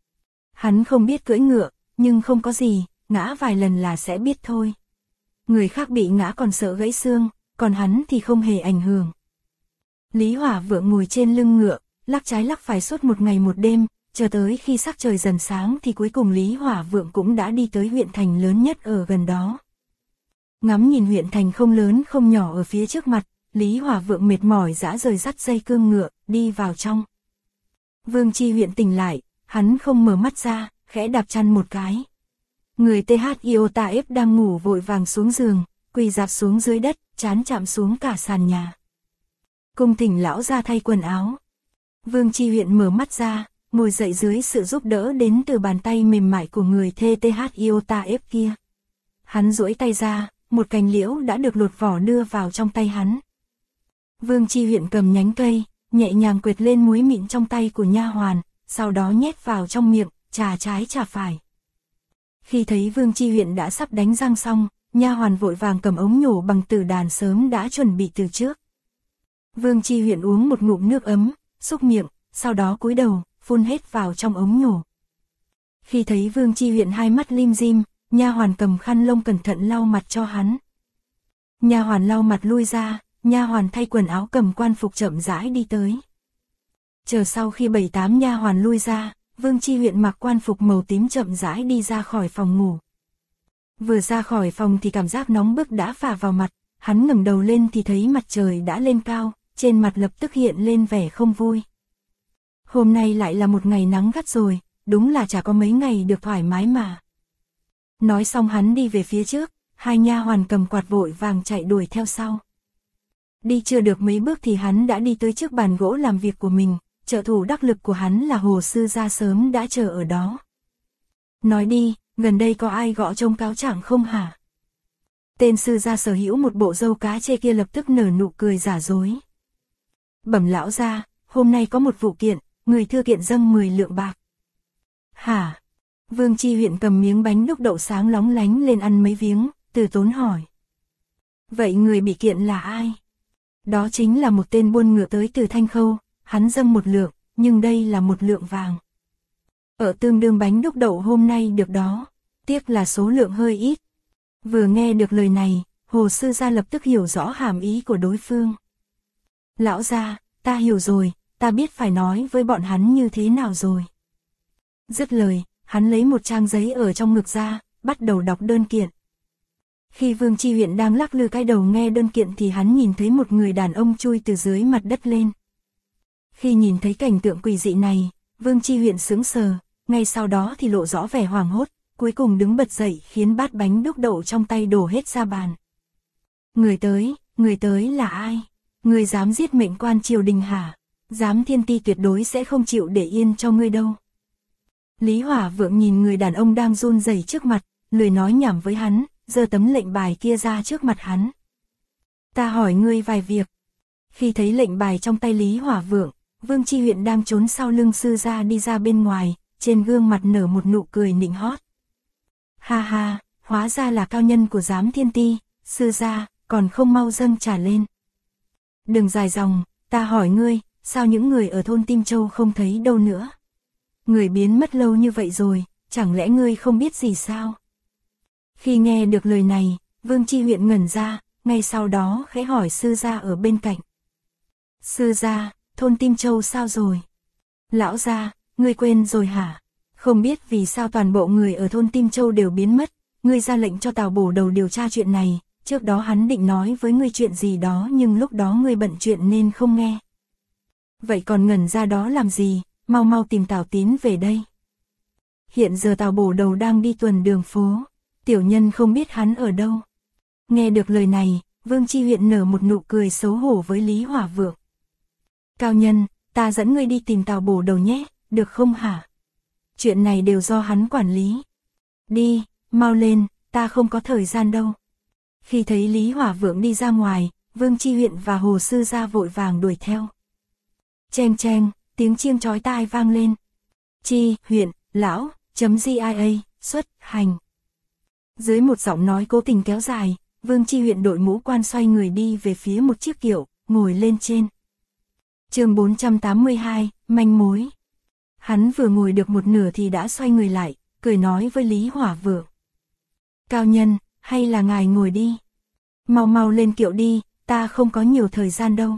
Hắn không biết cưỡi ngựa, nhưng không có gì, ngã vài lần là sẽ biết thôi. Người khác bị ngã còn sợ gãy xương, còn hắn thì không hề ảnh hưởng. Lý Hỏa Vượng ngồi trên lưng ngựa, lắc trái lắc phải suốt một ngày một đêm, chờ tới khi sắc trời dần sáng thì cuối cùng Lý Hỏa Vượng cũng đã đi tới huyện thành lớn nhất ở gần đó. Ngắm nhìn huyện thành không lớn không nhỏ ở phía trước mặt, Lý Hỏa Vượng mệt mỏi dã rời dắt dây cương ngựa, đi vào trong. Vương Chi Huyện tỉnh lại, hắn không mở mắt ra, khẽ đạp chăn một cái. Người THIOTAF đang ngủ vội vàng xuống giường, quỳ dạp xuống dưới đất, trán chạm xuống cả sàn nhà. Cung thỉnh lão ra thay quần áo. Vương Chi Huyện mở mắt ra, ngồi dậy dưới sự giúp đỡ đến từ bàn tay mềm mại của người THIOTAF kia. Hắn duỗi tay ra, một cành liễu đã được lột vỏ đưa vào trong tay hắn. Vương Chi Huyện cầm nhánh cây, nhẹ nhàng quệt lên muối mịn trong tay của nha hoàn, sau đó nhét vào trong miệng, trà trái trà phải. Khi thấy Vương Chi Huyện đã sắp đánh răng xong, nha hoàn vội vàng cầm ống nhổ bằng tử đàn sớm đã chuẩn bị từ trước. Vương Chi Huyện uống một ngụm nước ấm, xúc miệng, sau đó cúi đầu, phun hết vào trong ống nhổ. Khi thấy Vương Chi Huyện hai mắt lim dim, nha hoàn cầm khăn lông cẩn thận lau mặt cho hắn. Nha hoàn lau mặt lui ra, nha hoàn thay quần áo cầm quan phục chậm rãi đi tới. Chờ sau khi 7-8 nha hoàn lui ra, Vương Chi Huyện mặc quan phục màu tím chậm rãi đi ra khỏi phòng ngủ. Vừa ra khỏi phòng thì cảm giác nóng bức đã phả vào mặt, hắn ngẩng đầu lên thì thấy mặt trời đã lên cao, trên mặt lập tức hiện lên vẻ không vui. Hôm nay lại là một ngày nắng gắt rồi, đúng là chả có mấy ngày được thoải mái mà. Nói xong hắn đi về phía trước, hai nha hoàn cầm quạt vội vàng chạy đuổi theo sau. Đi chưa được mấy bước thì hắn đã đi tới trước bàn gỗ làm việc của mình, trợ thủ đắc lực của hắn là Hồ Sư Gia sớm đã chờ ở đó. Nói đi, gần đây có ai gõ trông cáo trạng không hả? Tên Sư Gia sở hữu một bộ râu cá chê kia lập tức nở nụ cười giả dối. Bẩm lão gia, hôm nay có một vụ kiện, người thưa kiện dâng 10 lượng bạc. Hả? Vương Chi Huyện cầm miếng bánh đúc đậu sáng lóng lánh lên ăn mấy miếng, từ tốn hỏi. Vậy người bị kiện là ai? Đó chính là một tên buôn ngựa tới từ Thanh Khâu, hắn dâng 1 lượng, nhưng đây là 1 lượng vàng. Ở tương đương bánh đúc đậu hôm nay được đó, tiếc là số lượng hơi ít. Vừa nghe được lời này, Hồ Sư Gia lập tức hiểu rõ hàm ý của đối phương. Lão gia, ta hiểu rồi, ta biết phải nói với bọn hắn như thế nào rồi. Dứt lời, hắn lấy một trang giấy ở trong ngực ra, bắt đầu đọc đơn kiện. Khi Vương Chi Huyện đang lắc lư cái đầu nghe đơn kiện thì hắn nhìn thấy một người đàn ông chui từ dưới mặt đất lên. Khi nhìn thấy cảnh tượng quỷ dị này, Vương Chi Huyện sững sờ, ngay sau đó thì lộ rõ vẻ hoảng hốt, cuối cùng đứng bật dậy khiến bát bánh đúc đậu trong tay đổ hết ra bàn. Người tới là ai? Người dám giết mệnh quan triều đình hả? Giám Thiên Ti tuyệt đối sẽ không chịu để yên cho ngươi đâu. Lý Hỏa Vượng nhìn người đàn ông đang run rẩy trước mặt, lười nói nhảm với hắn, giơ tấm lệnh bài kia ra trước mặt hắn. Ta hỏi ngươi vài việc. Khi thấy lệnh bài trong tay Lý Hỏa Vượng, Vương Chi Huyện đang trốn sau lưng Sư Gia đi ra bên ngoài, trên gương mặt nở một nụ cười nịnh hót. Ha ha, hóa ra là cao nhân của Giám Thiên Ti, Sư Gia, còn không mau dâng trà lên. Đừng dài dòng, ta hỏi ngươi, sao những người ở thôn Tim Châu không thấy đâu nữa? Người biến mất lâu như vậy rồi, chẳng lẽ ngươi không biết gì sao? Khi nghe được lời này, Vương Chi Huyện ngẩn ra, ngay sau đó khẽ hỏi Sư Gia ở bên cạnh. Sư Gia, thôn Tim Châu sao rồi? Lão gia, ngươi quên rồi hả? Không biết vì sao toàn bộ người ở thôn Tim Châu đều biến mất, ngươi ra lệnh cho Tào Bổ Đầu điều tra chuyện này, trước đó hắn định nói với ngươi chuyện gì đó nhưng lúc đó ngươi bận chuyện nên không nghe. Vậy còn ngẩn ra đó làm gì, mau mau tìm Tào Tín về đây. Hiện giờ Tào Bổ Đầu đang đi tuần đường phố, tiểu nhân không biết hắn ở đâu. Nghe được lời này, Vương Chi Huyện nở một nụ cười xấu hổ với Lý Hỏa Vượng. Cao nhân, ta dẫn ngươi đi tìm Tào Bổ Đầu nhé, được không hả? Chuyện này đều do hắn quản lý. Đi, mau lên, ta không có thời gian đâu. Khi thấy Lý Hỏa Vượng đi ra ngoài, Vương Chi Huyện và Hồ Sư Gia vội vàng đuổi theo. Cheng cheng, tiếng chiêng chói tai vang lên. Chi, huyện, lão, .gia, xuất, hành. Dưới một giọng nói cố tình kéo dài, Vương Chi Huyện đội mũ quan xoay người đi về phía một chiếc kiệu, ngồi lên trên. Chương 482, manh mối. Hắn vừa ngồi được một nửa thì đã xoay người lại, cười nói với Lý Hỏa Vượng. Cao nhân, hay là ngài ngồi đi. Mau mau lên kiệu đi, ta không có nhiều thời gian đâu.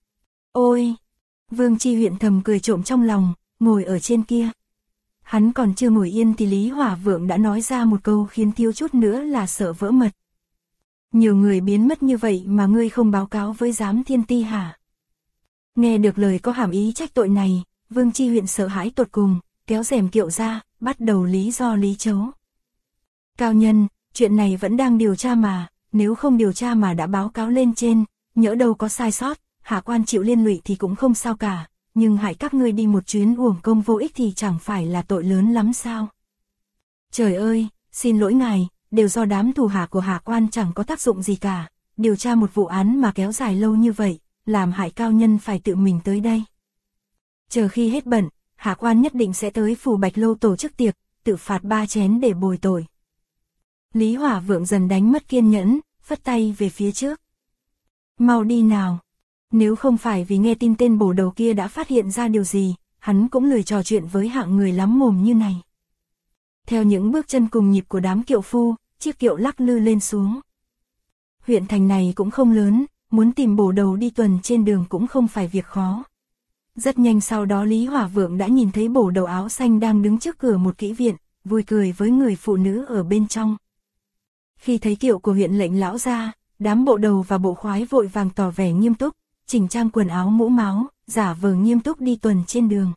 Ôi! Vương Chi Huyện thầm cười trộm trong lòng, ngồi ở trên kia. Hắn còn chưa ngồi yên thì Lý Hỏa Vượng đã nói ra một câu khiến thiếu chút nữa là sợ vỡ mật. Nhiều người biến mất như vậy mà ngươi không báo cáo với giám thiên ti hả? Nghe được lời có hàm ý trách tội này, Vương Chi Huyện sợ hãi tột cùng, kéo rèm kiệu ra, bắt đầu lý do lý chấu. Cao nhân, chuyện này vẫn đang điều tra mà, nếu không điều tra mà đã báo cáo lên trên, nhỡ đâu có sai sót, hạ quan chịu liên lụy thì cũng không sao cả, nhưng hại các ngươi đi một chuyến uổng công vô ích thì chẳng phải là tội lớn lắm sao? Trời ơi, xin lỗi ngài, đều do đám thủ hạ của hạ quan chẳng có tác dụng gì cả, điều tra một vụ án mà kéo dài lâu như vậy, làm hại cao nhân phải tự mình tới đây. Chờ khi hết bận, hạ quan nhất định sẽ tới phủ Bạch Lâu tổ chức tiệc, tự phạt 3 chén để bồi tội. Lý Hỏa Vượng dần đánh mất kiên nhẫn, phất tay về phía trước. Mau đi nào. Nếu không phải vì nghe tin tên bổ đầu kia đã phát hiện ra điều gì, hắn cũng lười trò chuyện với hạng người lắm mồm như này. Theo những bước chân cùng nhịp của đám kiệu phu, chiếc kiệu lắc lư lên xuống. Huyện thành này cũng không lớn, muốn tìm bổ đầu đi tuần trên đường cũng không phải việc khó. Rất nhanh sau đó Lý Hỏa Vượng đã nhìn thấy bổ đầu áo xanh đang đứng trước cửa một kỹ viện, vui cười với người phụ nữ ở bên trong. Khi thấy kiệu của huyện lệnh lão ra, đám bộ đầu và bộ khoái vội vàng tỏ vẻ nghiêm túc, chỉnh trang quần áo mũ máu, giả vờ nghiêm túc đi tuần trên đường.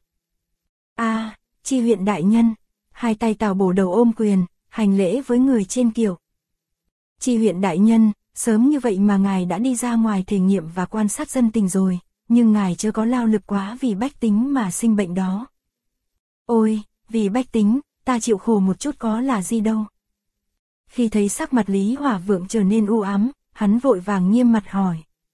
Chi huyện đại nhân, hai tay Tào bổ đầu ôm quyền, hành lễ với người trên kiệu. Chi huyện đại nhân, sớm như vậy mà ngài đã đi ra ngoài thể nghiệm và quan sát dân tình rồi, nhưng ngài chưa có lao lực quá vì bách tính mà sinh bệnh đó. Ôi, vì bách tính, ta chịu khổ một chút có là gì đâu. Khi thấy sắc mặt Lý Hỏa Vượng trở nên u ám, hắn vội vàng nghiêm mặt hỏi.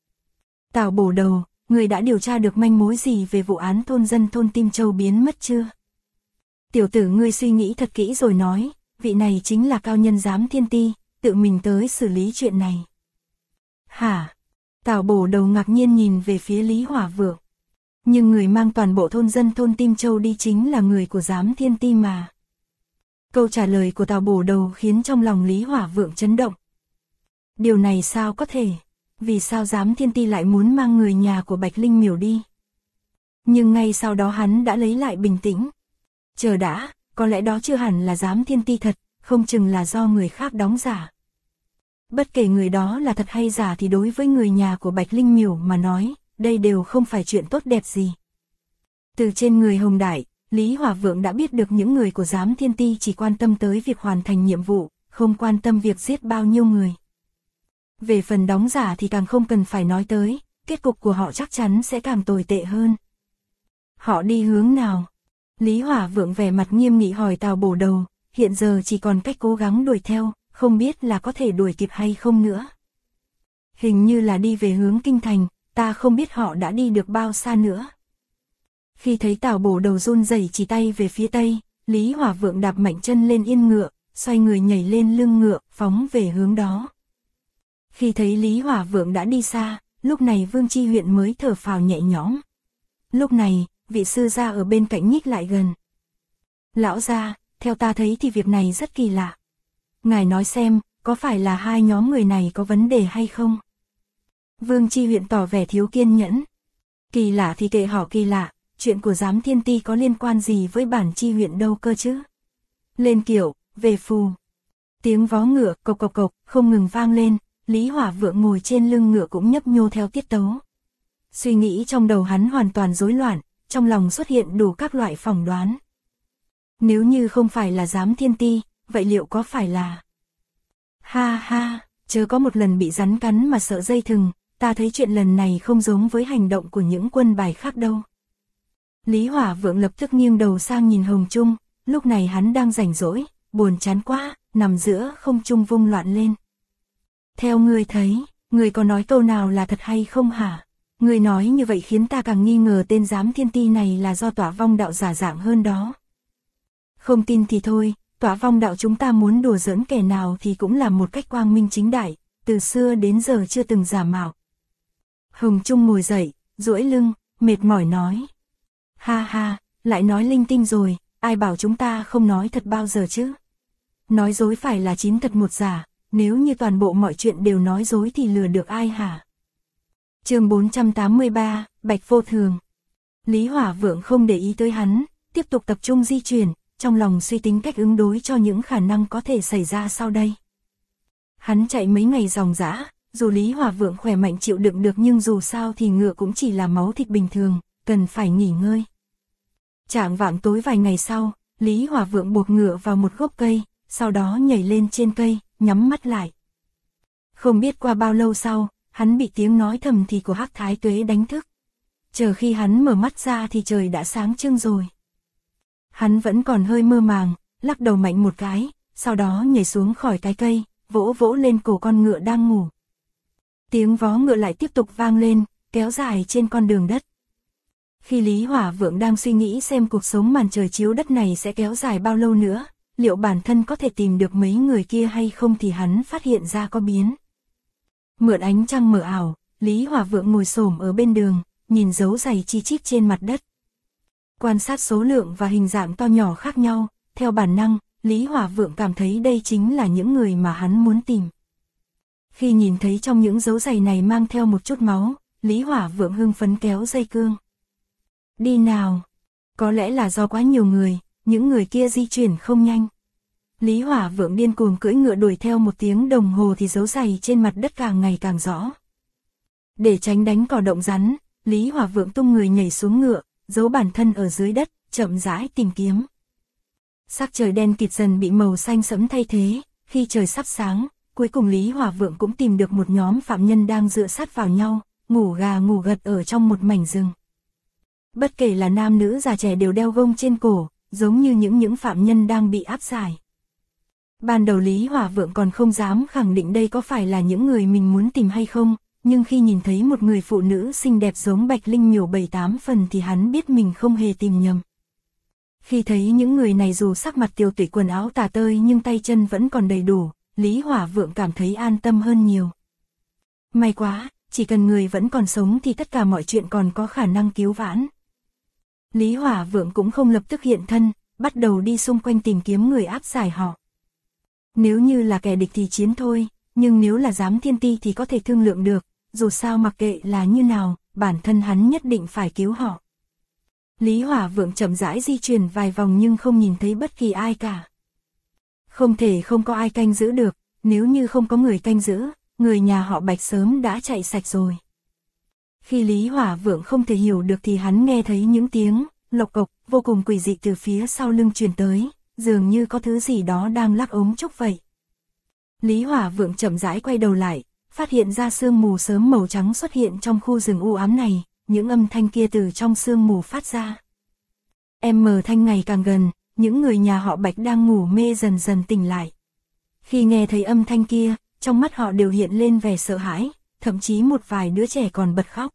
Tào bổ đầu, người đã điều tra được manh mối gì về vụ án thôn dân thôn Tim Châu biến mất chưa? Tiểu tử ngươi suy nghĩ thật kỹ rồi nói, vị này chính là cao nhân giám thiên ti, tự mình tới xử lý chuyện này. Hả? Tào bổ đầu ngạc nhiên nhìn về phía Lý Hỏa Vượng. Nhưng người mang toàn bộ thôn dân thôn Tim Châu đi chính là người của giám thiên ti mà. Câu trả lời của Tào bổ đầu khiến trong lòng Lý Hỏa Vượng chấn động. Điều này sao có thể? Vì sao giám thiên ti lại muốn mang người nhà của Bạch Linh Miểu đi? Nhưng ngay sau đó hắn đã lấy lại bình tĩnh. Chờ đã, có lẽ đó chưa hẳn là giám thiên ti thật, không chừng là do người khác đóng giả. Bất kể người đó là thật hay giả thì đối với người nhà của Bạch Linh Miểu mà nói, đây đều không phải chuyện tốt đẹp gì. Từ trên người Hồng Đại, Lý Hỏa Vượng đã biết được những người của giám thiên ti chỉ quan tâm tới việc hoàn thành nhiệm vụ, không quan tâm việc giết bao nhiêu người. Về phần đóng giả thì càng không cần phải nói tới, kết cục của họ chắc chắn sẽ càng tồi tệ hơn. Họ đi hướng nào? Lý Hỏa Vượng vẻ mặt nghiêm nghị hỏi Tào bổ đầu, hiện giờ chỉ còn cách cố gắng đuổi theo, không biết là có thể đuổi kịp hay không nữa. Hình như là đi về hướng kinh thành, ta không biết họ đã đi được bao xa nữa. Khi thấy Tào bổ đầu run rẩy chỉ tay về phía tây, Lý Hỏa Vượng đạp mạnh chân lên yên ngựa, xoay người nhảy lên lưng ngựa, phóng về hướng đó. Khi thấy Lý Hỏa Vượng đã đi xa, lúc này Vương Chi Huyện mới thở phào nhẹ nhõm. Lúc này, vị sư gia ở bên cạnh nhích lại gần. Lão gia, theo ta thấy thì việc này rất kỳ lạ. Ngài nói xem, có phải là hai nhóm người này có vấn đề hay không? Vương Chi Huyện tỏ vẻ thiếu kiên nhẫn. Kỳ lạ thì kệ họ kỳ lạ, chuyện của giám thiên ti có liên quan gì với bản Chi Huyện đâu cơ chứ? Lên kiệu, về phù. Tiếng vó ngựa cộc cộc cộc không ngừng vang lên, Lý Hỏa Vượng ngồi trên lưng ngựa cũng nhấp nhô theo tiết tấu. Suy nghĩ trong đầu hắn hoàn toàn rối loạn, trong lòng xuất hiện đủ các loại phỏng đoán. Nếu như không phải là giám thiên ti, vậy liệu có phải là... Ha ha, chớ có một lần bị rắn cắn mà sợ dây thừng, ta thấy chuyện lần này không giống với hành động của những quân bài khác đâu. Lý Hỏa Vượng lập tức nghiêng đầu sang nhìn Hồng Trung, lúc này hắn đang rảnh rỗi, buồn chán quá, nằm giữa không trung vung loạn lên. Theo ngươi thấy, ngươi có nói câu nào là thật hay không hả? Ngươi nói như vậy khiến ta càng nghi ngờ tên giám thiên ti này là do Tỏa Vong đạo giả dạng hơn đó. Không tin thì thôi, Tỏa Vong đạo chúng ta muốn đùa giỡn kẻ nào thì cũng là một cách quang minh chính đại, từ xưa đến giờ chưa từng giả mạo. Hồng Trung ngồi dậy, duỗi lưng, mệt mỏi nói. Ha ha, lại nói linh tinh rồi, ai bảo chúng ta không nói thật bao giờ chứ? Nói dối phải là 9 thật 1 giả, nếu như toàn bộ mọi chuyện đều nói dối thì lừa được ai hả? Chương 483, Bạch Vô Thường. Lý Hỏa Vượng không để ý tới hắn, tiếp tục tập trung di chuyển, trong lòng suy tính cách ứng đối cho những khả năng có thể xảy ra sau đây. Hắn chạy mấy ngày ròng rã, dù Lý Hòa Vượng khỏe mạnh chịu đựng được nhưng dù sao thì ngựa cũng chỉ là máu thịt bình thường, cần phải nghỉ ngơi. Chạng vạng tối vài ngày sau, Lý Hòa Vượng buộc ngựa vào một gốc cây, sau đó nhảy lên trên cây, nhắm mắt lại. Không biết qua bao lâu sau, hắn bị tiếng nói thầm thì của Hắc Thái Tuế đánh thức. Chờ khi hắn mở mắt ra thì trời đã sáng trưng rồi. Hắn vẫn còn hơi mơ màng, lắc đầu mạnh một cái, sau đó nhảy xuống khỏi cái cây, vỗ vỗ lên cổ con ngựa đang ngủ. Tiếng vó ngựa lại tiếp tục vang lên, kéo dài trên con đường đất. Khi Lý Hòa Vượng đang suy nghĩ xem cuộc sống màn trời chiếu đất này sẽ kéo dài bao lâu nữa, liệu bản thân có thể tìm được mấy người kia hay không thì hắn phát hiện ra có biến. Mượn ánh trăng mờ ảo, Lý Hòa Vượng ngồi xổm ở bên đường, nhìn dấu giày chi chít trên mặt đất. Quan sát số lượng và hình dạng to nhỏ khác nhau, theo bản năng, Lý Hòa Vượng cảm thấy đây chính là những người mà hắn muốn tìm. Khi nhìn thấy trong những dấu giày này mang theo một chút máu, Lý Hòa Vượng hưng phấn kéo dây cương. Đi nào! Có lẽ là do quá nhiều người, những người kia di chuyển không nhanh. Lý Hòa Vượng điên cuồng cưỡi ngựa đuổi theo 1 tiếng đồng hồ thì dấu giày trên mặt đất càng ngày càng rõ. Để tránh đánh cỏ động rắn, Lý Hòa Vượng tung người nhảy xuống ngựa, giấu bản thân ở dưới đất, chậm rãi tìm kiếm. Sắc trời đen kịt dần bị màu xanh sẫm thay thế, khi trời sắp sáng, cuối cùng Lý Hòa Vượng cũng tìm được một nhóm phạm nhân đang dựa sát vào nhau, ngủ gà ngủ gật ở trong một mảnh rừng. Bất kể là nam nữ già trẻ đều đeo gông trên cổ, giống như những phạm nhân đang bị áp giải. Ban đầu Lý Hòa Vượng còn không dám khẳng định đây có phải là những người mình muốn tìm hay không, nhưng khi nhìn thấy một người phụ nữ xinh đẹp giống Bạch Linh Miểu 7-8 phần thì hắn biết mình không hề tìm nhầm. Khi thấy những người này dù sắc mặt tiều tụy quần áo tả tơi nhưng tay chân vẫn còn đầy đủ, Lý Hòa Vượng cảm thấy an tâm hơn nhiều. May quá, chỉ cần người vẫn còn sống thì tất cả mọi chuyện còn có khả năng cứu vãn. Lý Hòa Vượng cũng không lập tức hiện thân, bắt đầu đi xung quanh tìm kiếm người áp giải họ. Nếu như là kẻ địch thì chiến thôi, nhưng nếu là giám thiên ti thì có thể thương lượng được, dù sao mặc kệ là như nào, bản thân hắn nhất định phải cứu họ. Lý Hòa Vượng chậm rãi di chuyển vài vòng nhưng không nhìn thấy bất kỳ ai cả. Không thể không có ai canh giữ được, nếu như không có người canh giữ, người nhà họ Bạch sớm đã chạy sạch rồi. Khi Lý Hòa Vượng không thể hiểu được thì hắn nghe thấy những tiếng lộc cộc vô cùng quỷ dị từ phía sau lưng truyền tới, dường như có thứ gì đó đang lắc ống trúc vậy. Lý Hòa Vượng chậm rãi quay đầu lại, phát hiện ra sương mù sớm màu trắng xuất hiện trong khu rừng u ám này, những âm thanh kia từ trong sương mù phát ra. Thanh ngày càng gần, những người nhà họ Bạch đang ngủ mê dần dần tỉnh lại. Khi nghe thấy âm thanh kia, trong mắt họ đều hiện lên vẻ sợ hãi, thậm chí một vài đứa trẻ còn bật khóc.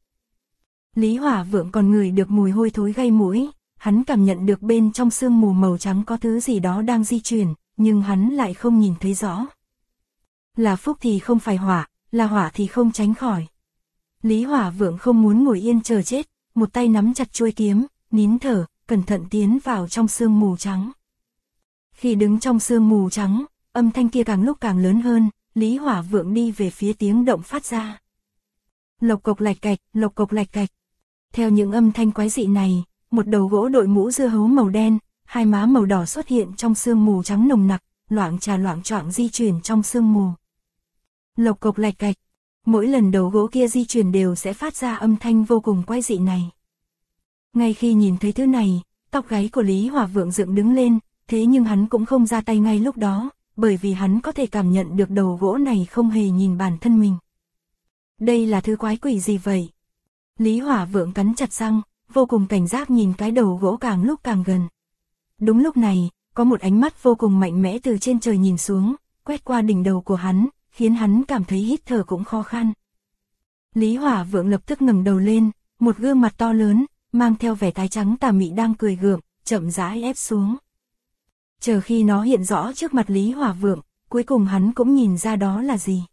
Lý Hòa Vượng còn ngửi được mùi hôi thối gây mũi, hắn cảm nhận được bên trong sương mù màu trắng có thứ gì đó đang di chuyển, nhưng hắn lại không nhìn thấy rõ. Là phúc thì không phải hỏa, là hỏa thì không tránh khỏi. Lý Hòa Vượng không muốn ngồi yên chờ chết, một tay nắm chặt chuôi kiếm, nín thở, cẩn thận tiến vào trong sương mù trắng. Khi đứng trong sương mù trắng, âm thanh kia càng lúc càng lớn hơn, Lý Hòa Vượng đi về phía tiếng động phát ra. Lộc cộc lạch cạch, lộc cộc lạch cạch. Theo những âm thanh quái dị này, một đầu gỗ đội mũ dưa hấu màu đen, hai má màu đỏ xuất hiện trong sương mù trắng nồng nặc, loạng choạng di chuyển trong sương mù. Lộc cộc lạch cạch. Mỗi lần đầu gỗ kia di chuyển đều sẽ phát ra âm thanh vô cùng quái dị này. Ngay khi nhìn thấy thứ này, tóc gáy của Lý Hòa Vượng dựng đứng lên, thế nhưng hắn cũng không ra tay ngay lúc đó, bởi vì hắn có thể cảm nhận được đầu gỗ này không hề nhìn bản thân mình. Đây là thứ quái quỷ gì vậy? Lý Hòa Vượng cắn chặt răng, vô cùng cảnh giác nhìn cái đầu gỗ càng lúc càng gần. Đúng lúc này, có một ánh mắt vô cùng mạnh mẽ từ trên trời nhìn xuống, quét qua đỉnh đầu của hắn, khiến hắn cảm thấy hít thở cũng khó khăn. Lý Hòa Vượng lập tức ngẩng đầu lên, một gương mặt to lớn, mang theo vẻ tái trắng tà mị đang cười gượng, chậm rãi ép xuống. Chờ khi nó hiện rõ trước mặt Lý Hòa Vượng, cuối cùng hắn cũng nhìn ra đó là gì.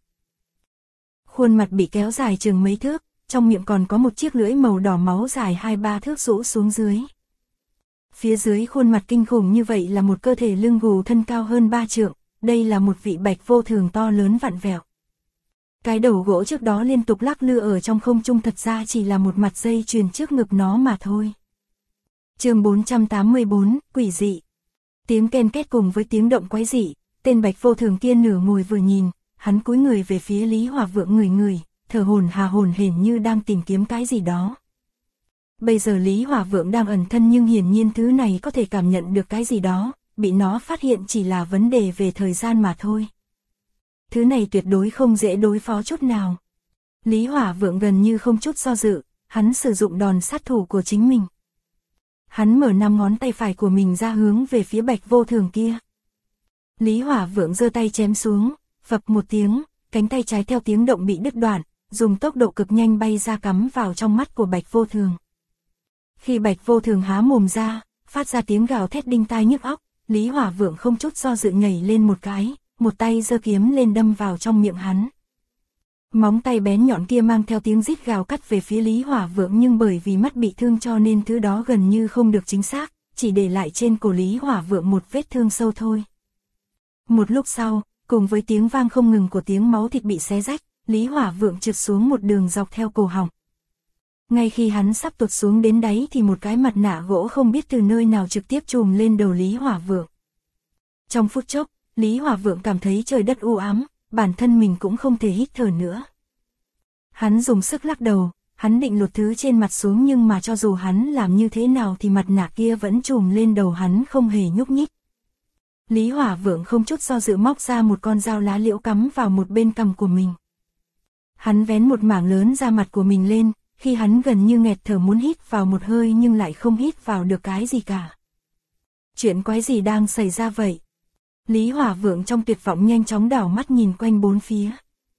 Khuôn mặt bị kéo dài chừng mấy thước, trong miệng còn có một chiếc lưỡi màu đỏ máu dài 2-3 thước rũ xuống dưới. Phía dưới khuôn mặt kinh khủng như vậy là một cơ thể lưng gù thân cao hơn 3 trượng, đây là một vị bạch vô thường to lớn vặn vẹo. Cái đầu gỗ trước đó liên tục lắc lư ở trong không trung thật ra chỉ là một mặt dây chuyền trước ngực nó mà thôi. Chương 484, quỷ dị. Tiếng ken két cùng với tiếng động quái dị, tên bạch vô thường kia nửa ngồi vừa nhìn, hắn cúi người về phía Lý Hòa Vượng người, thở hổn hển như đang tìm kiếm cái gì đó. Bây giờ Lý Hòa Vượng đang ẩn thân nhưng hiển nhiên thứ này có thể cảm nhận được cái gì đó, bị nó phát hiện chỉ là vấn đề về thời gian mà thôi. Thứ này tuyệt đối không dễ đối phó chút nào. Lý Hòa Vượng gần như không chút do dự, hắn sử dụng đòn sát thủ của chính mình. Hắn mở 5 ngón tay phải của mình ra hướng về phía Bạch Vô Thường kia. Lý Hòa Vượng giơ tay chém xuống, phập một tiếng, cánh tay trái theo tiếng động bị đứt đoạn, dùng tốc độ cực nhanh bay ra cắm vào trong mắt của Bạch Vô Thường. Khi Bạch Vô Thường há mồm ra, phát ra tiếng gào thét đinh tai nhức óc, Lý Hòa Vượng không chút do dự nhảy lên một cái, một tay giơ kiếm lên đâm vào trong miệng hắn. Móng tay bén nhọn kia mang theo tiếng rít gào cắt về phía Lý Hòa Vượng nhưng bởi vì mắt bị thương cho nên thứ đó gần như không được chính xác, chỉ để lại trên cổ Lý Hòa Vượng một vết thương sâu thôi. Một lúc sau, cùng với tiếng vang không ngừng của tiếng máu thịt bị xé rách, Lý Hòa Vượng trượt xuống một đường dọc theo cổ họng. Ngay khi hắn sắp tuột xuống đến đáy thì một cái mặt nạ gỗ không biết từ nơi nào trực tiếp trùm lên đầu Lý Hòa Vượng. Trong phút chốc, Lý Hòa Vượng cảm thấy trời đất u ám, bản thân mình cũng không thể hít thở nữa. Hắn dùng sức lắc đầu, hắn định lột thứ trên mặt xuống nhưng mà cho dù hắn làm như thế nào thì mặt nạ kia vẫn trùm lên đầu hắn không hề nhúc nhích. Lý Hòa Vượng không chút do dự móc ra một con dao lá liễu cắm vào một bên cằm của mình. Hắn vén một mảng lớn da mặt của mình lên, khi hắn gần như nghẹt thở muốn hít vào một hơi nhưng lại không hít vào được cái gì cả. Chuyện quái gì đang xảy ra vậy? Lý Hòa Vượng trong tuyệt vọng nhanh chóng đảo mắt nhìn quanh bốn phía.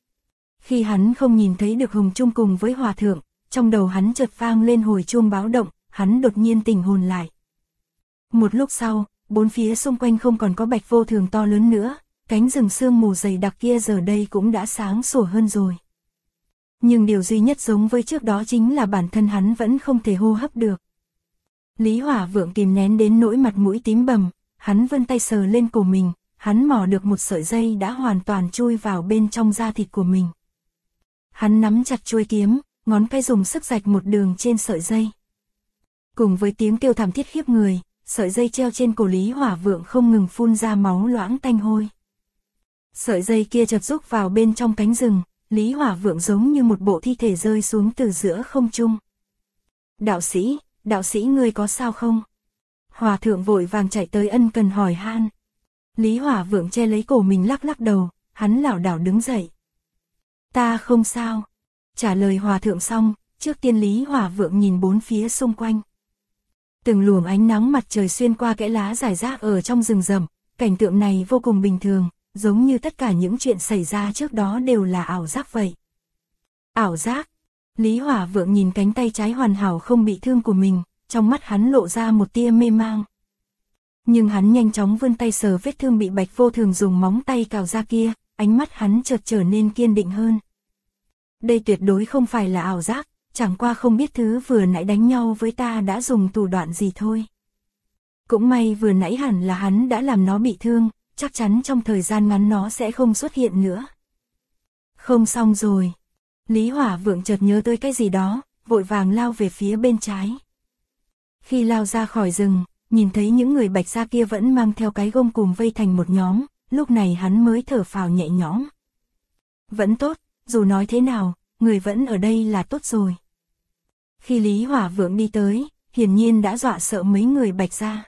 Khi hắn không nhìn thấy được Hồng Trung cùng với Hòa Thượng, trong đầu hắn chợt vang lên hồi chuông báo động, hắn đột nhiên tỉnh hồn lại. Một lúc sau, bốn phía xung quanh không còn có Bạch Vô Thường to lớn nữa, cánh rừng sương mù dày đặc kia giờ đây cũng đã sáng sủa hơn rồi. Nhưng điều duy nhất giống với trước đó chính là bản thân hắn vẫn không thể hô hấp được. Lý Hòa Vượng kìm nén đến nỗi mặt mũi tím bầm, hắn vươn tay sờ lên cổ mình, hắn mò được một sợi dây đã hoàn toàn chui vào bên trong da thịt của mình. Hắn nắm chặt chuôi kiếm, ngón cái dùng sức rạch một đường trên sợi dây. Cùng với tiếng kêu thảm thiết khiếp người, sợi dây treo trên cổ Lý Hòa Vượng không ngừng phun ra máu loãng tanh hôi. Sợi dây kia chợt rúc vào bên trong cánh rừng, Lý Hòa Vượng giống như một bộ thi thể rơi xuống từ giữa không trung. Đạo sĩ ngươi có sao không? Hòa Thượng vội vàng chạy tới ân cần hỏi han. Lý Hòa Vượng che lấy cổ mình lắc lắc đầu, hắn lảo đảo đứng dậy. Ta không sao. Trả lời Hòa Thượng xong, trước tiên Lý Hòa Vượng nhìn bốn phía xung quanh. Từng luồng ánh nắng mặt trời xuyên qua kẽ lá rải rác ở trong rừng rậm, cảnh tượng này vô cùng bình thường, giống như tất cả những chuyện xảy ra trước đó đều là ảo giác vậy. Ảo giác? Lý Hòa Vượng nhìn cánh tay trái hoàn hảo không bị thương của mình, trong mắt hắn lộ ra một tia mê mang. Nhưng hắn nhanh chóng vươn tay sờ vết thương bị Bạch Vô Thường dùng móng tay cào ra kia, ánh mắt hắn chợt trở nên kiên định hơn. Đây tuyệt đối không phải là ảo giác, chẳng qua không biết thứ vừa nãy đánh nhau với ta đã dùng thủ đoạn gì thôi. Cũng may vừa nãy hẳn là hắn đã làm nó bị thương, chắc chắn trong thời gian ngắn nó sẽ không xuất hiện nữa. Không xong rồi. Lý Hòa Vượng chợt nhớ tới cái gì đó, vội vàng lao về phía bên trái. Khi lao ra khỏi rừng, nhìn thấy những người Bạch gia kia vẫn mang theo cái gông cùm vây thành một nhóm, lúc này hắn mới thở phào nhẹ nhõm. Vẫn tốt, dù nói thế nào, người vẫn ở đây là tốt rồi. Khi Lý Hòa Vượng đi tới, hiển nhiên đã dọa sợ mấy người Bạch gia.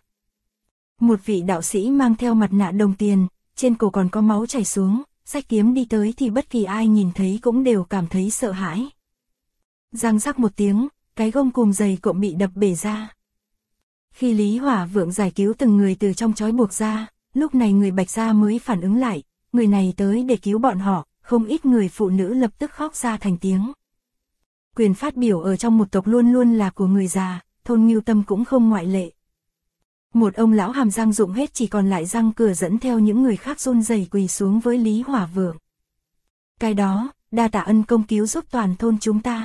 Một vị đạo sĩ mang theo mặt nạ đồng tiền, trên cổ còn có máu chảy xuống, xách kiếm đi tới thì bất kỳ ai nhìn thấy cũng đều cảm thấy sợ hãi. Răng rắc một tiếng, cái gông cùm dày cộm bị đập bể ra. Khi Lý Hòa Vượng giải cứu từng người từ trong trói buộc ra, lúc này người Bạch gia mới phản ứng lại, người này tới để cứu bọn họ, không ít người phụ nữ lập tức khóc ra thành tiếng. Quyền phát biểu ở trong một tộc luôn luôn là của người già, thôn Ngưu Tâm cũng không ngoại lệ. Một ông lão hàm răng rụng hết chỉ còn lại răng cửa dẫn theo những người khác run rẩy quỳ xuống với Lý Hòa Vượng. Cái đó, đa tạ ân công cứu giúp toàn thôn chúng ta.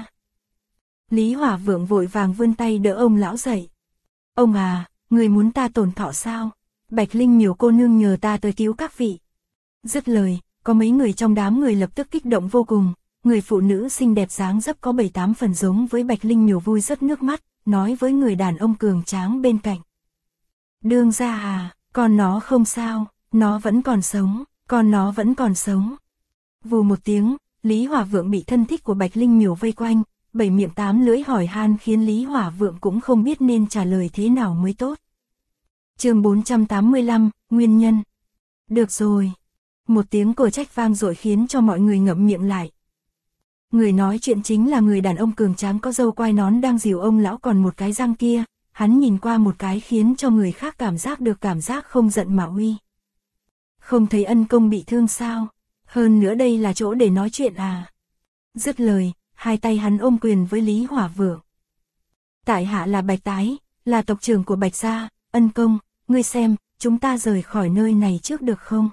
Lý Hòa Vượng vội vàng vươn tay đỡ ông lão dậy. Ông à, người muốn ta tổn thọ sao? Bạch Linh Miểu cô nương nhờ ta tới cứu các vị. Dứt lời, có mấy người trong đám người lập tức kích động vô cùng, người phụ nữ xinh đẹp dáng dấp có 7-8 phần giống với Bạch Linh Miểu vui rớt nước mắt, nói với người đàn ông cường tráng bên cạnh. Đương gia à, con nó không sao, nó vẫn còn sống, con nó vẫn còn sống. Vù một tiếng, Lý Hỏa Vượng bị thân thích của Bạch Linh Miểu vây quanh, bảy miệng tám lưỡi hỏi han khiến Lý Hỏa Vượng cũng không biết nên trả lời thế nào mới tốt. Chương 485, Nguyên nhân. Được rồi. Một tiếng cổ trách vang dội khiến cho mọi người ngậm miệng lại. Người nói chuyện chính là người đàn ông cường tráng có râu quai nón đang dìu ông lão còn một cái răng kia, hắn nhìn qua một cái khiến cho người khác cảm giác được cảm giác không giận mà uy. Không thấy ân công bị thương sao? Hơn nữa đây là chỗ để nói chuyện à? Dứt lời, hai tay hắn ôm quyền với Lý Hỏa Vượng. Tại hạ là Bạch Tái, là tộc trưởng của Bạch gia, ân công, ngươi xem, chúng ta rời khỏi nơi này trước được không?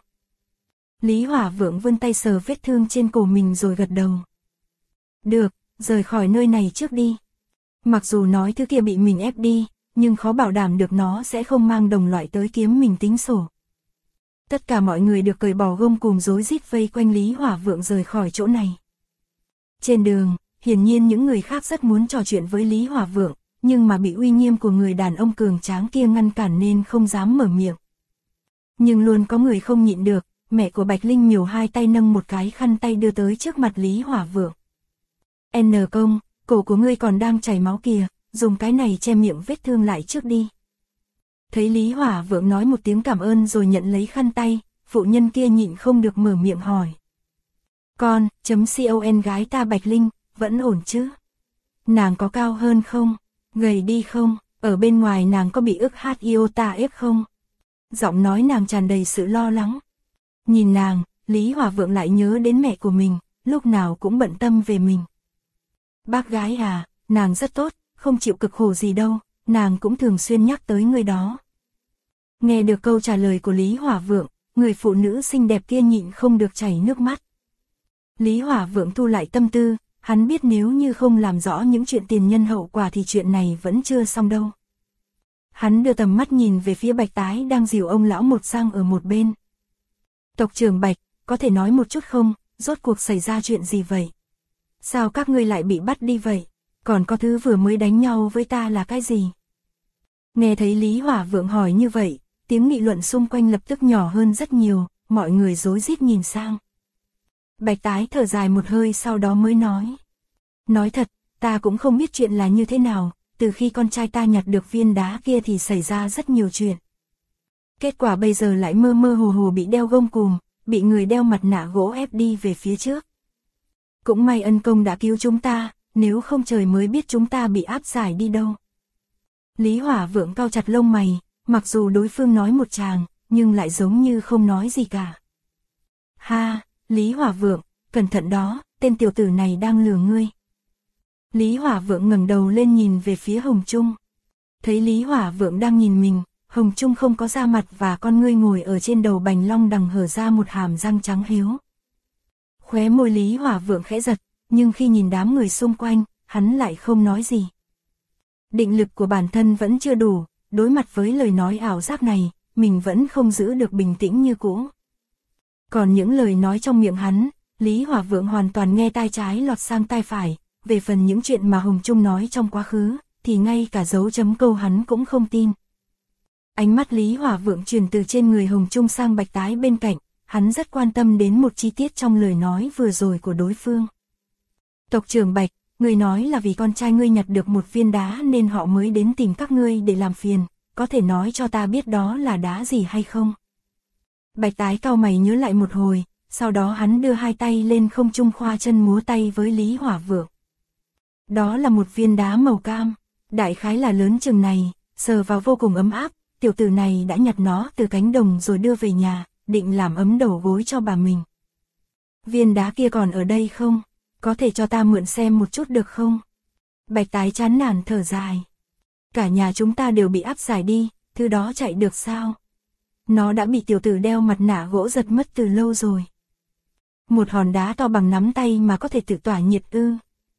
Lý Hỏa Vượng vươn tay sờ vết thương trên cổ mình rồi gật đầu. Được, rời khỏi nơi này trước đi. Mặc dù nói thứ kia bị mình ép đi, nhưng khó bảo đảm được nó sẽ không mang đồng loại tới kiếm mình tính sổ. Tất cả mọi người được cởi bỏ gông cùm rối rít vây quanh Lý Hỏa Vượng rời khỏi chỗ này. Trên đường, hiển nhiên những người khác rất muốn trò chuyện với Lý Hỏa Vượng, nhưng mà bị uy nghiêm của người đàn ông cường tráng kia ngăn cản nên không dám mở miệng. Nhưng luôn có người không nhịn được, mẹ của Bạch Linh Miểu hai tay nâng một cái khăn tay đưa tới trước mặt Lý Hỏa Vượng. N công, cổ của ngươi còn đang chảy máu kìa, dùng cái này che miệng vết thương lại trước đi. Thấy Lý Hỏa Vượng nói một tiếng cảm ơn rồi nhận lấy khăn tay, phụ nhân kia nhịn không được mở miệng hỏi. Con, con gái ta Bạch Linh, vẫn ổn chứ? Nàng có cao hơn không? Gầy đi không? Ở bên ngoài nàng có bị ức iota ép không? Giọng nói nàng tràn đầy sự lo lắng. Nhìn nàng, Lý Hỏa Vượng lại nhớ đến mẹ của mình, lúc nào cũng bận tâm về mình. Bác gái à, nàng rất tốt, không chịu cực khổ gì đâu, nàng cũng thường xuyên nhắc tới người đó. Nghe được câu trả lời của Lý Hỏa Vượng, người phụ nữ xinh đẹp kia nhịn không được chảy nước mắt. Lý Hỏa Vượng thu lại tâm tư, hắn biết nếu như không làm rõ những chuyện tiền nhân hậu quả thì chuyện này vẫn chưa xong đâu. Hắn đưa tầm mắt nhìn về phía Bạch Tái đang dìu ông lão một sang ở một bên. Tộc trưởng Bạch, có thể nói một chút không, rốt cuộc xảy ra chuyện gì vậy? Sao các ngươi lại bị bắt đi vậy? Còn có thứ vừa mới đánh nhau với ta là cái gì? Nghe thấy Lý Hỏa Vượng hỏi như vậy, tiếng nghị luận xung quanh lập tức nhỏ hơn rất nhiều, mọi người rối rít nhìn sang. Bạch Tái thở dài một hơi sau đó mới nói. Nói thật, ta cũng không biết chuyện là như thế nào, từ khi con trai ta nhặt được viên đá kia thì xảy ra rất nhiều chuyện. Kết quả bây giờ lại mơ mơ hồ hồ bị đeo gông cùm, bị người đeo mặt nạ gỗ ép đi về phía trước. Cũng may ân công đã cứu chúng ta, nếu không trời mới biết chúng ta bị áp giải đi đâu. Lý Hỏa Vượng cau chặt lông mày, mặc dù đối phương nói một tràng, nhưng lại giống như không nói gì cả. Ha, Lý Hỏa Vượng, cẩn thận đó, tên tiểu tử này đang lừa ngươi. Lý Hỏa Vượng ngẩng đầu lên nhìn về phía Hồng Trung. Thấy Lý Hỏa Vượng đang nhìn mình, Hồng Trung không có da mặt và con ngươi ngồi ở trên đầu bành long đằng hở ra một hàm răng trắng hiếu. Khóe môi Lý Hỏa Vượng khẽ giật, nhưng khi nhìn đám người xung quanh, hắn lại không nói gì. Định lực của bản thân vẫn chưa đủ, đối mặt với lời nói ảo giác này, mình vẫn không giữ được bình tĩnh như cũ. Còn những lời nói trong miệng hắn, Lý Hỏa Vượng hoàn toàn nghe tai trái lọt sang tai phải, về phần những chuyện mà Hồng Trung nói trong quá khứ, thì ngay cả dấu chấm câu hắn cũng không tin. Ánh mắt Lý Hỏa Vượng chuyển từ trên người Hồng Trung sang Bạch Tái bên cạnh, hắn rất quan tâm đến một chi tiết trong lời nói vừa rồi của đối phương. Tộc trưởng Bạch, ngươi nói là vì con trai ngươi nhặt được một viên đá nên họ mới đến tìm các ngươi để làm phiền, có thể nói cho ta biết đó là đá gì hay không? Bạch Tái cau mày nhớ lại một hồi, sau đó hắn đưa hai tay lên không trung khoa chân múa tay với Lý Hỏa Vượng. Đó là một viên đá màu cam, đại khái là lớn chừng này, sờ vào vô cùng ấm áp, tiểu tử này đã nhặt nó từ cánh đồng rồi đưa về nhà, định làm ấm đầu gối cho bà mình. Viên đá kia còn ở đây không? Có thể cho ta mượn xem một chút được không? Bạch Tái chán nản thở dài. Cả nhà chúng ta đều bị áp giải đi, thứ đó chạy được sao? Nó đã bị tiểu tử đeo mặt nạ gỗ giật mất từ lâu rồi. Một hòn đá to bằng nắm tay mà có thể tự tỏa nhiệt ư?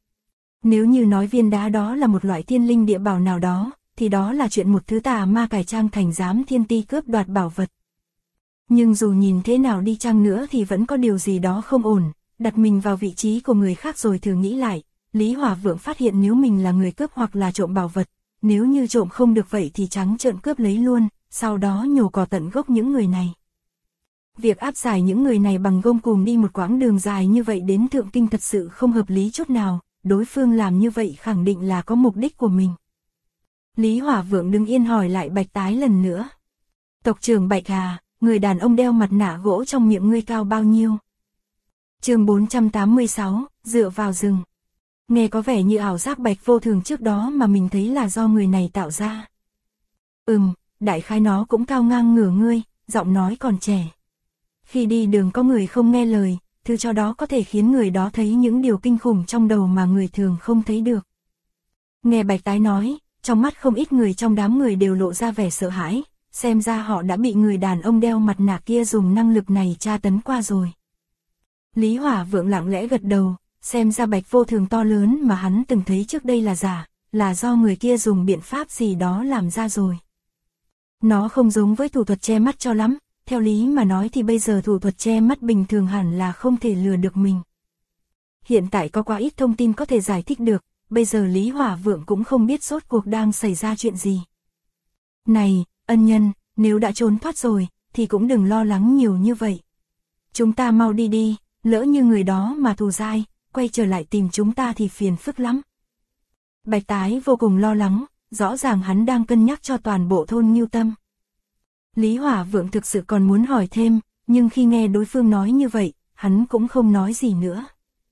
Nếu như nói viên đá đó là một loại thiên linh địa bảo nào đó, thì đó là chuyện một thứ tà ma cải trang thành giám thiên ti cướp đoạt bảo vật. Nhưng dù nhìn thế nào đi chăng nữa thì vẫn có điều gì đó không ổn, đặt mình vào vị trí của người khác rồi thử nghĩ lại, Lý Hỏa Vượng phát hiện nếu mình là người cướp hoặc là trộm bảo vật, nếu như trộm không được vậy thì trắng trợn cướp lấy luôn, sau đó nhổ cỏ tận gốc những người này. Việc áp giải những người này bằng gông cùm đi một quãng đường dài như vậy đến Thượng Kinh thật sự không hợp lý chút nào, đối phương làm như vậy khẳng định là có mục đích của mình. Lý Hỏa Vượng đứng yên hỏi lại Bạch Tái lần nữa. Tộc trưởng Bạch à, người đàn ông đeo mặt nạ gỗ trong miệng ngươi cao bao nhiêu? Chương 486, dựa vào rừng. Nghe có vẻ như ảo giác Bạch vô thường trước đó mà mình thấy là do người này tạo ra. Đại khái nó cũng cao ngang ngửa ngươi, giọng nói còn trẻ. Khi đi đường có người không nghe lời, thứ cho đó có thể khiến người đó thấy những điều kinh khủng trong đầu mà người thường không thấy được. Nghe Bạch Tái nói, trong mắt không ít người trong đám người đều lộ ra vẻ sợ hãi, xem ra họ đã bị người đàn ông đeo mặt nạ kia dùng năng lực này tra tấn qua rồi. Lý Hỏa Vượng lặng lẽ gật đầu, xem ra Bạch vô thường to lớn mà hắn từng thấy trước đây là giả, là do người kia dùng biện pháp gì đó làm ra rồi. Nó không giống với thủ thuật che mắt cho lắm, theo lý mà nói thì bây giờ thủ thuật che mắt bình thường hẳn là không thể lừa được mình. Hiện tại có quá ít thông tin có thể giải thích được, bây giờ Lý Hỏa Vượng cũng không biết rốt cuộc đang xảy ra chuyện gì. Này, ân nhân, nếu đã trốn thoát rồi, thì cũng đừng lo lắng nhiều như vậy. Chúng ta mau đi đi, lỡ như người đó mà thù dai, quay trở lại tìm chúng ta thì phiền phức lắm. Bạch Tái vô cùng lo lắng, rõ ràng hắn đang cân nhắc cho toàn bộ thôn Ngưu Tâm. Lý Hỏa Vượng thực sự còn muốn hỏi thêm, nhưng khi nghe đối phương nói như vậy, hắn cũng không nói gì nữa.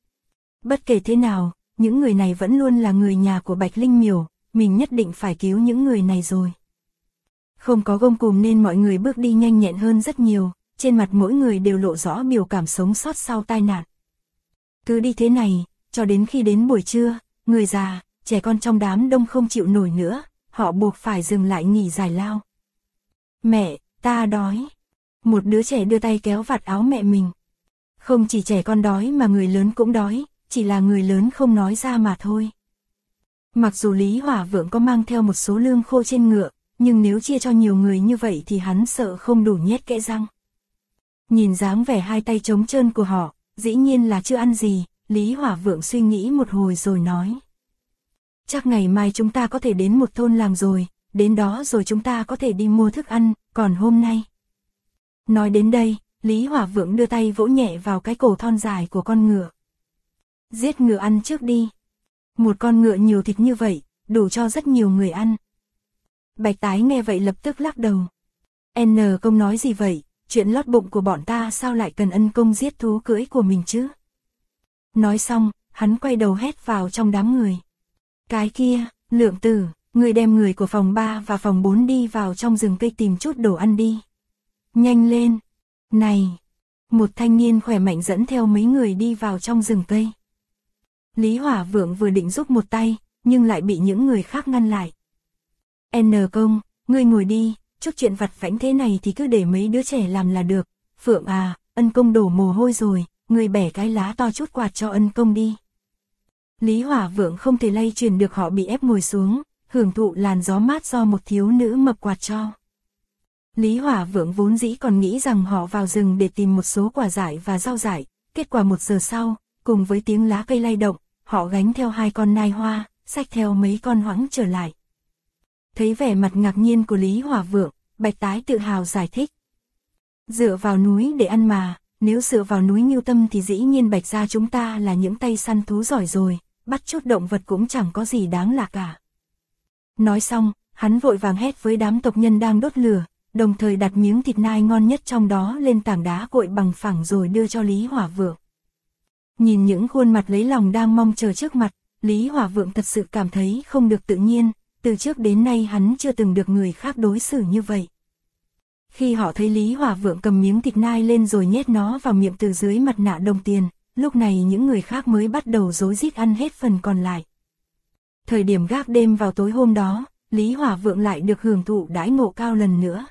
Bất kể thế nào, những người này vẫn luôn là người nhà của Bạch Linh Miểu, mình nhất định phải cứu những người này rồi. Không có gông cùm nên mọi người bước đi nhanh nhẹn hơn rất nhiều, trên mặt mỗi người đều lộ rõ biểu cảm sống sót sau tai nạn. Cứ đi thế này, cho đến khi đến buổi trưa, người già, trẻ con trong đám đông không chịu nổi nữa, họ buộc phải dừng lại nghỉ giải lao. Mẹ, ta đói. Một đứa trẻ đưa tay kéo vạt áo mẹ mình. Không chỉ trẻ con đói mà người lớn cũng đói, chỉ là người lớn không nói ra mà thôi. Mặc dù Lý Hỏa Vượng có mang theo một số lương khô trên ngựa, nhưng nếu chia cho nhiều người như vậy thì hắn sợ không đủ nhét kẽ răng. Nhìn dáng vẻ hai tay trống trơn của họ, dĩ nhiên là chưa ăn gì, Lý Hỏa Vượng suy nghĩ một hồi rồi nói. Chắc ngày mai chúng ta có thể đến một thôn làng rồi, đến đó rồi chúng ta có thể đi mua thức ăn, còn hôm nay. Nói đến đây, Lý Hỏa Vượng đưa tay vỗ nhẹ vào cái cổ thon dài của con ngựa. Giết ngựa ăn trước đi. Một con ngựa nhiều thịt như vậy, đủ cho rất nhiều người ăn. Bạch Tái nghe vậy lập tức lắc đầu. N công nói gì vậy, chuyện lót bụng của bọn ta sao lại cần ân công giết thú cưỡi của mình chứ? Nói xong, hắn quay đầu hét vào trong đám người. Cái kia, Lượng Tử, người đem người của phòng 3 và phòng 4 đi vào trong rừng cây tìm chút đồ ăn đi. Nhanh lên. Này. Một thanh niên khỏe mạnh dẫn theo mấy người đi vào trong rừng cây. Lý Hỏa Vượng vừa định giúp một tay, nhưng lại bị những người khác ngăn lại. N công, ngươi ngồi đi, chút chuyện vặt vãnh thế này thì cứ để mấy đứa trẻ làm là được. Phượng à, ân công đổ mồ hôi rồi, ngươi bẻ cái lá to chút quạt cho ân công đi. Lý Hỏa Vượng không thể lay truyền được họ bị ép ngồi xuống, hưởng thụ làn gió mát do một thiếu nữ mập quạt cho. Lý Hỏa Vượng vốn dĩ còn nghĩ rằng họ vào rừng để tìm một số quả dại và rau dại, kết quả 1 giờ sau, cùng với tiếng lá cây lay động, họ gánh theo 2 con nai hoa, xách theo mấy con hoãng trở lại. Thấy vẻ mặt ngạc nhiên của Lý Hỏa Vượng, Bạch Tái tự hào giải thích. Dựa vào núi để ăn mà, nếu dựa vào núi Ngưu Tâm thì dĩ nhiên Bạch gia chúng ta là những tay săn thú giỏi rồi, bắt chút động vật cũng chẳng có gì đáng lạ cả. Nói xong, hắn vội vàng hét với đám tộc nhân đang đốt lửa, đồng thời đặt miếng thịt nai ngon nhất trong đó lên tảng đá cội bằng phẳng rồi đưa cho Lý Hỏa Vượng. Nhìn những khuôn mặt lấy lòng đang mong chờ trước mặt, Lý Hỏa Vượng thật sự cảm thấy không được tự nhiên, từ trước đến nay hắn chưa từng được người khác đối xử như vậy. Khi họ thấy Lý Hỏa Vượng cầm miếng thịt nai lên rồi nhét nó vào miệng từ dưới mặt nạ đồng tiền, lúc này những người khác mới bắt đầu rối rít ăn hết phần còn lại. Thời điểm gác đêm vào tối hôm đó, Lý Hỏa Vượng lại được hưởng thụ đãi ngộ cao lần nữa.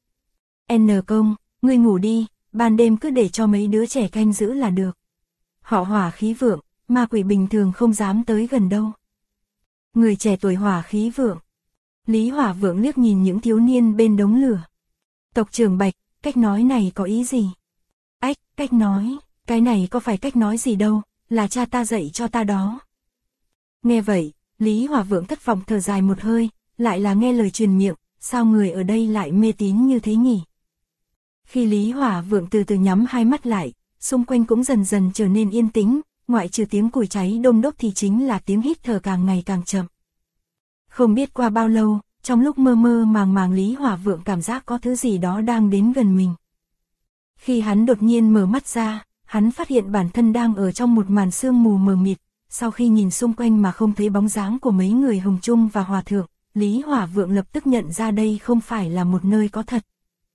N công, ngươi ngủ đi, ban đêm cứ để cho mấy đứa trẻ canh giữ là được. Họ hỏa khí vượng, ma quỷ bình thường không dám tới gần đâu. Người trẻ tuổi hỏa khí vượng. Lý Hỏa Vượng liếc nhìn những thiếu niên bên đống lửa. Tộc trưởng Bạch, cách nói này có ý gì? Ách, cách nói, cái này có phải cách nói gì đâu, là cha ta dạy cho ta đó. Nghe vậy, Lý Hỏa Vượng thất vọng thở dài một hơi, lại là nghe lời truyền miệng, sao người ở đây lại mê tín như thế nhỉ? Khi Lý Hỏa Vượng từ từ nhắm hai mắt lại, xung quanh cũng dần dần trở nên yên tĩnh, ngoại trừ tiếng củi cháy đôm đốp thì chính là tiếng hít thở càng ngày càng chậm. Không biết qua bao lâu, trong lúc mơ mơ màng màng Lý Hỏa Vượng cảm giác có thứ gì đó đang đến gần mình. Khi hắn đột nhiên mở mắt ra, hắn phát hiện bản thân đang ở trong một màn sương mù mờ mịt, sau khi nhìn xung quanh mà không thấy bóng dáng của mấy người Hồng Trung và Hòa Thượng, Lý Hỏa Vượng lập tức nhận ra đây không phải là một nơi có thật.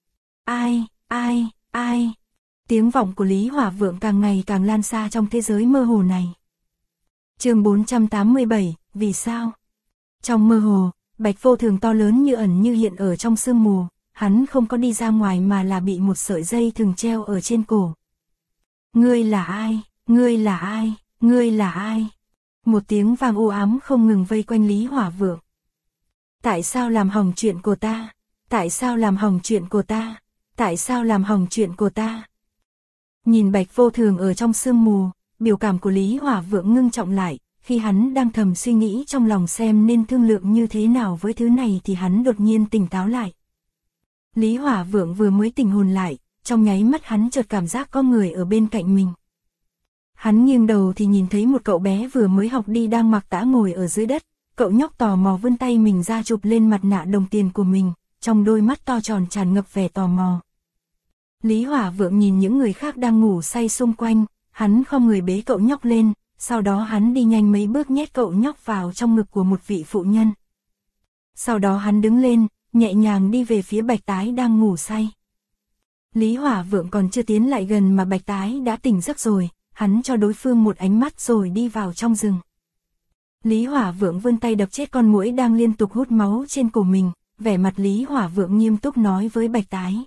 Ai, ai, ai? Tiếng vọng của Lý Hỏa Vượng càng ngày càng lan xa trong thế giới mơ hồ này. Chương 487, vì sao? Trong mơ hồ, Bạch Vô Thường to lớn như ẩn như hiện ở trong sương mù, hắn không có đi ra ngoài mà là bị một sợi dây thừng treo ở trên cổ. Ngươi là ai? Ngươi là ai? Ngươi là ai? Một tiếng vang u ám không ngừng vây quanh Lý Hỏa Vượng. Tại sao làm hỏng chuyện của ta? Tại sao làm hỏng chuyện của ta? Tại sao làm hỏng chuyện của ta? Nhìn Bạch Vô Thường ở trong sương mù, biểu cảm của Lý Hỏa Vượng ngưng trọng lại, khi hắn đang thầm suy nghĩ trong lòng xem nên thương lượng như thế nào với thứ này thì hắn đột nhiên tỉnh táo lại. Lý Hỏa Vượng vừa mới tỉnh hồn lại, trong nháy mắt hắn chợt cảm giác có người ở bên cạnh mình. Hắn nghiêng đầu thì nhìn thấy một cậu bé vừa mới học đi đang mặc tã ngồi ở dưới đất, cậu nhóc tò mò vươn tay mình ra chụp lên mặt nạ đồng tiền của mình, trong đôi mắt to tròn tràn ngập vẻ tò mò. Lý Hỏa Vượng nhìn những người khác đang ngủ say xung quanh, hắn khom người bế cậu nhóc lên, sau đó hắn đi nhanh mấy bước nhét cậu nhóc vào trong ngực của một vị phụ nhân. Sau đó hắn đứng lên, nhẹ nhàng đi về phía Bạch Tái đang ngủ say. Lý Hỏa Vượng còn chưa tiến lại gần mà Bạch Tái đã tỉnh giấc rồi, hắn cho đối phương một ánh mắt rồi đi vào trong rừng. Lý Hỏa Vượng vươn tay đập chết con muỗi đang liên tục hút máu trên cổ mình, vẻ mặt Lý Hỏa Vượng nghiêm túc nói với Bạch Tái.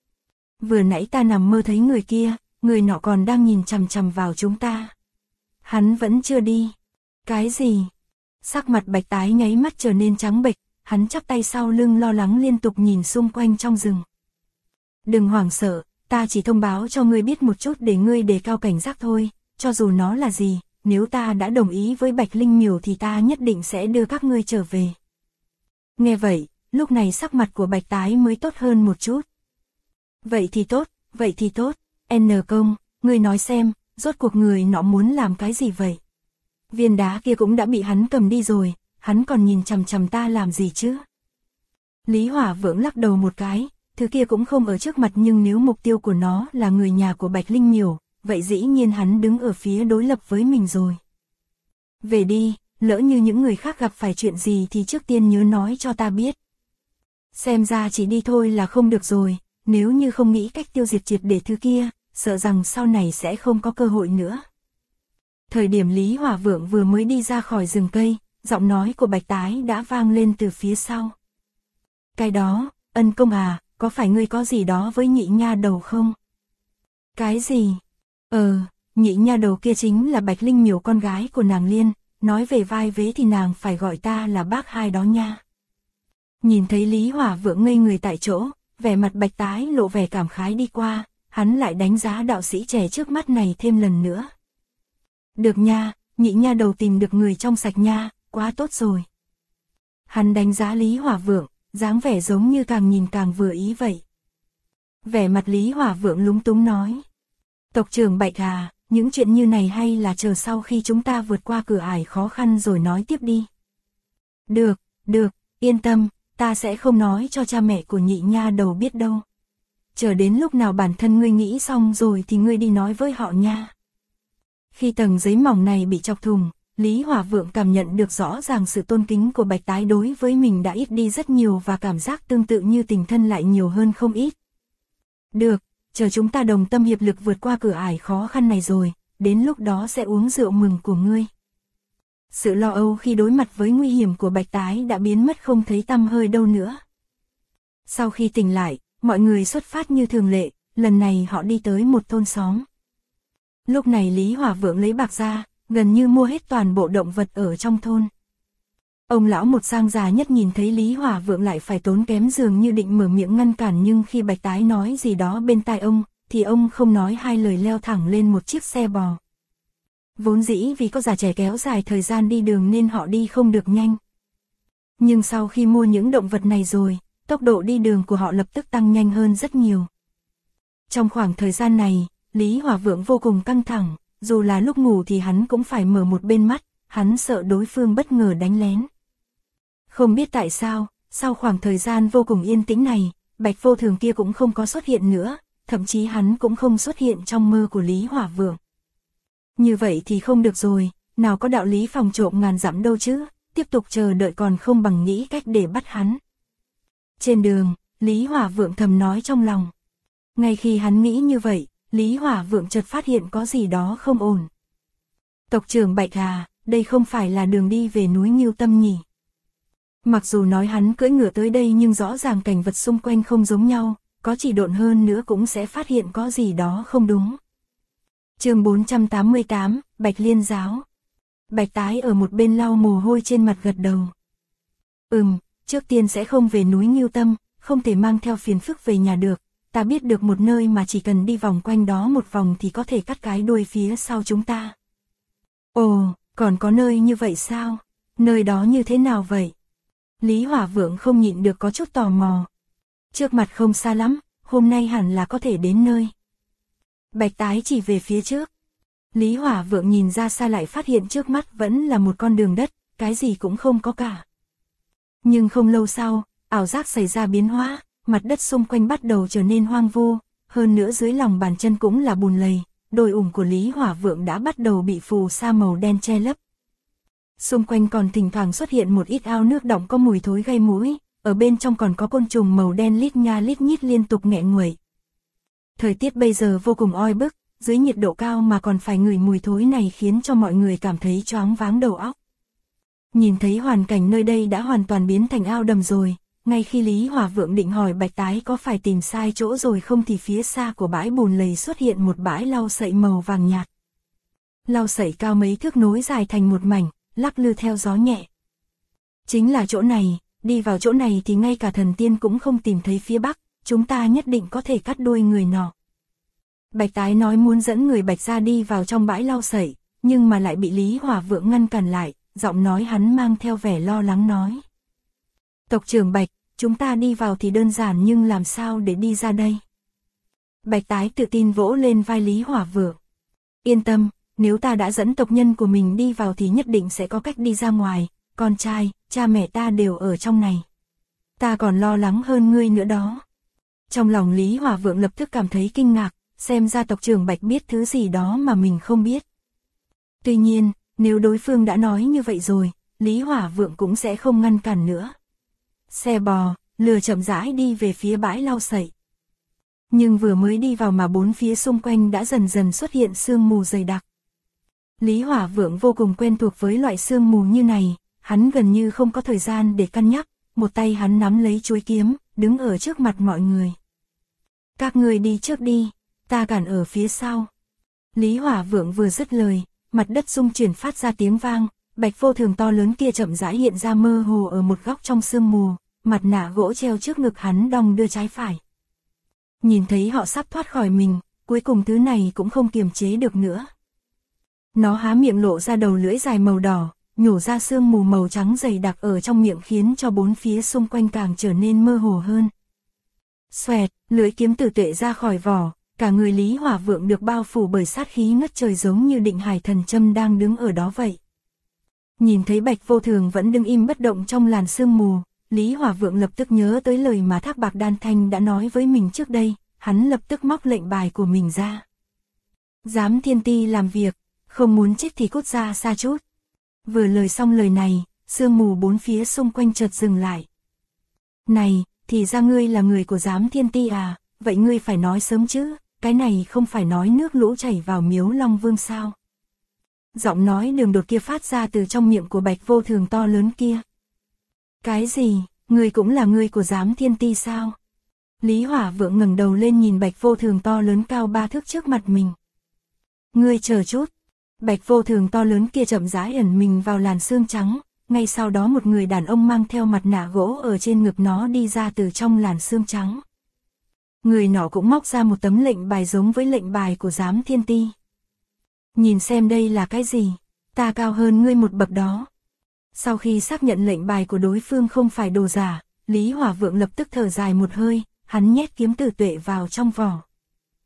Vừa nãy ta nằm mơ thấy người kia, người nọ còn đang nhìn chằm chằm vào chúng ta. Hắn vẫn chưa đi. Cái gì? Sắc mặt Bạch Tái nháy mắt trở nên trắng bệch, hắn chắp tay sau lưng lo lắng liên tục nhìn xung quanh trong rừng. Đừng hoảng sợ, ta chỉ thông báo cho ngươi biết một chút để ngươi đề cao cảnh giác thôi, cho dù nó là gì, nếu ta đã đồng ý với Bạch Linh Miểu thì ta nhất định sẽ đưa các ngươi trở về. Nghe vậy, lúc này sắc mặt của Bạch Tái mới tốt hơn một chút. Vậy thì tốt, vậy thì tốt, N công, ngươi nói xem, rốt cuộc người nọ muốn làm cái gì vậy? Viên đá kia cũng đã bị hắn cầm đi rồi, hắn còn nhìn chằm chằm ta làm gì chứ? Lý Hỏa Vượng lắc đầu một cái, thứ kia cũng không ở trước mặt nhưng nếu mục tiêu của nó là người nhà của Bạch Linh Miểu, vậy dĩ nhiên hắn đứng ở phía đối lập với mình rồi. Về đi, lỡ như những người khác gặp phải chuyện gì thì trước tiên nhớ nói cho ta biết. Xem ra chỉ đi thôi là không được rồi, nếu như không nghĩ cách tiêu diệt triệt để thứ kia, sợ rằng sau này sẽ không có cơ hội nữa. Thời điểm Lý Hỏa Vượng vừa mới đi ra khỏi rừng cây, giọng nói của Bạch Tái đã vang lên từ phía sau. Cái đó, Ân công à, có phải ngươi có gì đó với nhị nha đầu không? Cái gì? Nhị nha đầu kia chính là Bạch Linh Miểu con gái của nàng Liên, nói về vai vế thì nàng phải gọi ta là bác hai đó nha. Nhìn thấy Lý Hỏa Vượng ngây người tại chỗ, vẻ mặt Bạch Tái lộ vẻ cảm khái đi qua, hắn lại đánh giá đạo sĩ trẻ trước mắt này thêm lần nữa. Được nha, nhị nha đầu tìm được người trong sạch nha, quá tốt rồi. Hắn đánh giá Lý Hỏa Vượng, dáng vẻ giống như càng nhìn càng vừa ý vậy. Vẻ mặt Lý Hỏa Vượng lúng túng nói. Tộc trưởng Bạch à, những chuyện như này hay là chờ sau khi chúng ta vượt qua cửa ải khó khăn rồi nói tiếp đi. Được, yên tâm, ta sẽ không nói cho cha mẹ của nhị nha đầu biết đâu. Chờ đến lúc nào bản thân ngươi nghĩ xong rồi thì ngươi đi nói với họ nha. Khi tầng giấy mỏng này bị chọc thùng, Lý Hỏa Vượng cảm nhận được rõ ràng sự tôn kính của Bạch Tái đối với mình đã ít đi rất nhiều và cảm giác tương tự như tình thân lại nhiều hơn không ít. Được, chờ chúng ta đồng tâm hiệp lực vượt qua cửa ải khó khăn này rồi, đến lúc đó sẽ uống rượu mừng của ngươi. Sự lo âu khi đối mặt với nguy hiểm của Bạch Tái đã biến mất không thấy tăm hơi đâu nữa. Sau khi tỉnh lại, mọi người xuất phát như thường lệ, lần này họ đi tới một thôn xóm. Lúc này Lý Hỏa Vượng lấy bạc ra, gần như mua hết toàn bộ động vật ở trong thôn. Ông lão một sang già nhất nhìn thấy Lý Hỏa Vượng lại phải tốn kém dường như định mở miệng ngăn cản, nhưng khi Bạch Tái nói gì đó bên tai ông, thì ông không nói hai lời leo thẳng lên một chiếc xe bò. Vốn dĩ vì có già trẻ kéo dài thời gian đi đường nên họ đi không được nhanh. Nhưng sau khi mua những động vật này rồi, tốc độ đi đường của họ lập tức tăng nhanh hơn rất nhiều. Trong khoảng thời gian này, Lý Hỏa Vượng vô cùng căng thẳng, dù là lúc ngủ thì hắn cũng phải mở một bên mắt, hắn sợ đối phương bất ngờ đánh lén. Không biết tại sao, sau khoảng thời gian vô cùng yên tĩnh này, Bạch Vô Thường kia cũng không có xuất hiện nữa, thậm chí hắn cũng không xuất hiện trong mơ của Lý Hỏa Vượng. Như vậy thì không được rồi, nào có đạo lý phòng trộm ngàn dặm đâu chứ, tiếp tục chờ đợi còn không bằng nghĩ cách để bắt hắn. Trên đường, Lý Hỏa Vượng thầm nói trong lòng. Ngay khi hắn nghĩ như vậy, Lý Hỏa Vượng chợt phát hiện có gì đó không ổn. Tộc trưởng Bạch à, đây không phải là đường đi về núi Ngưu Tâm nhỉ? Mặc dù nói hắn cưỡi ngựa tới đây nhưng rõ ràng cảnh vật xung quanh không giống nhau, có chỉ độn hơn nữa cũng sẽ phát hiện có gì đó không đúng. Chương 488, Bạch Liên Giáo. Bạch Tái ở một bên lau mồ hôi trên mặt gật đầu. Trước tiên sẽ không về núi Ngưu Tâm, không thể mang theo phiền phức về nhà được, ta biết được một nơi mà chỉ cần đi vòng quanh đó một vòng thì có thể cắt cái đuôi phía sau chúng ta. Ồ, còn có nơi như vậy sao? Nơi đó như thế nào vậy? Lý Hỏa Vượng không nhịn được có chút tò mò. Trước mặt không xa lắm, hôm nay hẳn là có thể đến nơi. Bạch Tái chỉ về phía trước. Lý Hỏa Vượng nhìn ra xa lại phát hiện trước mắt vẫn là một con đường đất, cái gì cũng không có cả. Nhưng không lâu sau, ảo giác xảy ra biến hóa, mặt đất xung quanh bắt đầu trở nên hoang vu, hơn nữa dưới lòng bàn chân cũng là bùn lầy, đồi ủng của Lý Hỏa Vượng đã bắt đầu bị phù sa màu đen che lấp. Xung quanh còn thỉnh thoảng xuất hiện một ít ao nước đọng có mùi thối gây mũi, ở bên trong còn có côn trùng màu đen lít nha lít nhít liên tục nghẹ nguậy. Thời tiết bây giờ vô cùng oi bức, dưới nhiệt độ cao mà còn phải ngửi mùi thối này khiến cho mọi người cảm thấy choáng váng đầu óc. Nhìn thấy hoàn cảnh nơi đây đã hoàn toàn biến thành ao đầm rồi, ngay khi Lý Hỏa Vượng định hỏi Bạch Tái có phải tìm sai chỗ rồi không thì phía xa của bãi bùn lầy xuất hiện một bãi lau sậy màu vàng nhạt. Lau sậy cao mấy thước nối dài thành một mảnh, lắc lư theo gió nhẹ. Chính là chỗ này, đi vào chỗ này thì ngay cả thần tiên cũng không tìm thấy phía bắc, chúng ta nhất định có thể cắt đuôi người nọ. Bạch Tái nói muốn dẫn người Bạch ra đi vào trong bãi lau sậy, nhưng mà lại bị Lý Hỏa Vượng ngăn cản lại, giọng nói hắn mang theo vẻ lo lắng nói. Tộc trưởng Bạch, chúng ta đi vào thì đơn giản nhưng làm sao để đi ra đây? Bạch Tái tự tin vỗ lên vai Lý Hỏa Vượng. Yên tâm, nếu ta đã dẫn tộc nhân của mình đi vào thì nhất định sẽ có cách đi ra ngoài, con trai, cha mẹ ta đều ở trong này. Ta còn lo lắng hơn ngươi nữa đó. Trong lòng Lý Hỏa Vượng lập tức cảm thấy kinh ngạc, xem ra tộc trưởng Bạch biết thứ gì đó mà mình không biết. Tuy nhiên, nếu đối phương đã nói như vậy rồi, Lý Hỏa Vượng cũng sẽ không ngăn cản nữa. Xe bò, lừa chậm rãi đi về phía bãi lau sậy. Nhưng vừa mới đi vào mà bốn phía xung quanh đã dần dần xuất hiện sương mù dày đặc. Lý Hỏa Vượng vô cùng quen thuộc với loại sương mù như này, hắn gần như không có thời gian để cân nhắc, một tay hắn nắm lấy chuôi kiếm, đứng ở trước mặt mọi người. Các người đi trước đi, ta cản ở phía sau. Lý Hỏa Vượng vừa dứt lời, mặt đất rung chuyển phát ra tiếng vang, Bạch Vô Thường to lớn kia chậm rãi hiện ra mơ hồ ở một góc trong sương mù, mặt nạ gỗ treo trước ngực hắn đong đưa trái phải. Nhìn thấy họ sắp thoát khỏi mình, cuối cùng thứ này cũng không kiềm chế được nữa. Nó há miệng lộ ra đầu lưỡi dài màu đỏ, nhổ ra sương mù màu trắng dày đặc ở trong miệng khiến cho bốn phía xung quanh càng trở nên mơ hồ hơn. Xoẹt, lưỡi kiếm tử tuệ ra khỏi vỏ, cả người Lý Hỏa Vượng được bao phủ bởi sát khí ngất trời giống như định hải thần châm đang đứng ở đó vậy. Nhìn thấy Bạch Vô Thường vẫn đứng im bất động trong làn sương mù, Lý Hỏa Vượng lập tức nhớ tới lời mà Thác Bạc Đan Thanh đã nói với mình trước đây, hắn lập tức móc lệnh bài của mình ra. Giám Thiên Ti làm việc, không muốn chết thì cút ra xa chút. Vừa lời xong lời này, sương mù bốn phía xung quanh chợt dừng lại. Này, thì ra ngươi là người của Giám Thiên Ti à, vậy ngươi phải nói sớm chứ, cái này không phải nói nước lũ chảy vào miếu Long Vương sao? Giọng nói đường đột kia phát ra từ trong miệng của Bạch Vô Thường to lớn kia. Cái gì, ngươi cũng là người của Giám Thiên Ti sao? Lý Hỏa Vượng ngẩng đầu lên nhìn Bạch Vô Thường to lớn cao 3 thước trước mặt mình. Ngươi chờ chút. Bạch Vô Thường to lớn kia chậm rãi ẩn mình vào làn sương trắng, ngay sau đó một người đàn ông mang theo mặt nạ gỗ ở trên ngực nó đi ra từ trong làn sương trắng. Người nọ cũng móc ra một tấm lệnh bài giống với lệnh bài của Giám Thiên Ti. Nhìn xem đây là cái gì, ta cao hơn ngươi một bậc đó. Sau khi xác nhận lệnh bài của đối phương không phải đồ giả, Lý Hỏa Vượng lập tức thở dài một hơi, hắn nhét kiếm tử tuệ vào trong vỏ.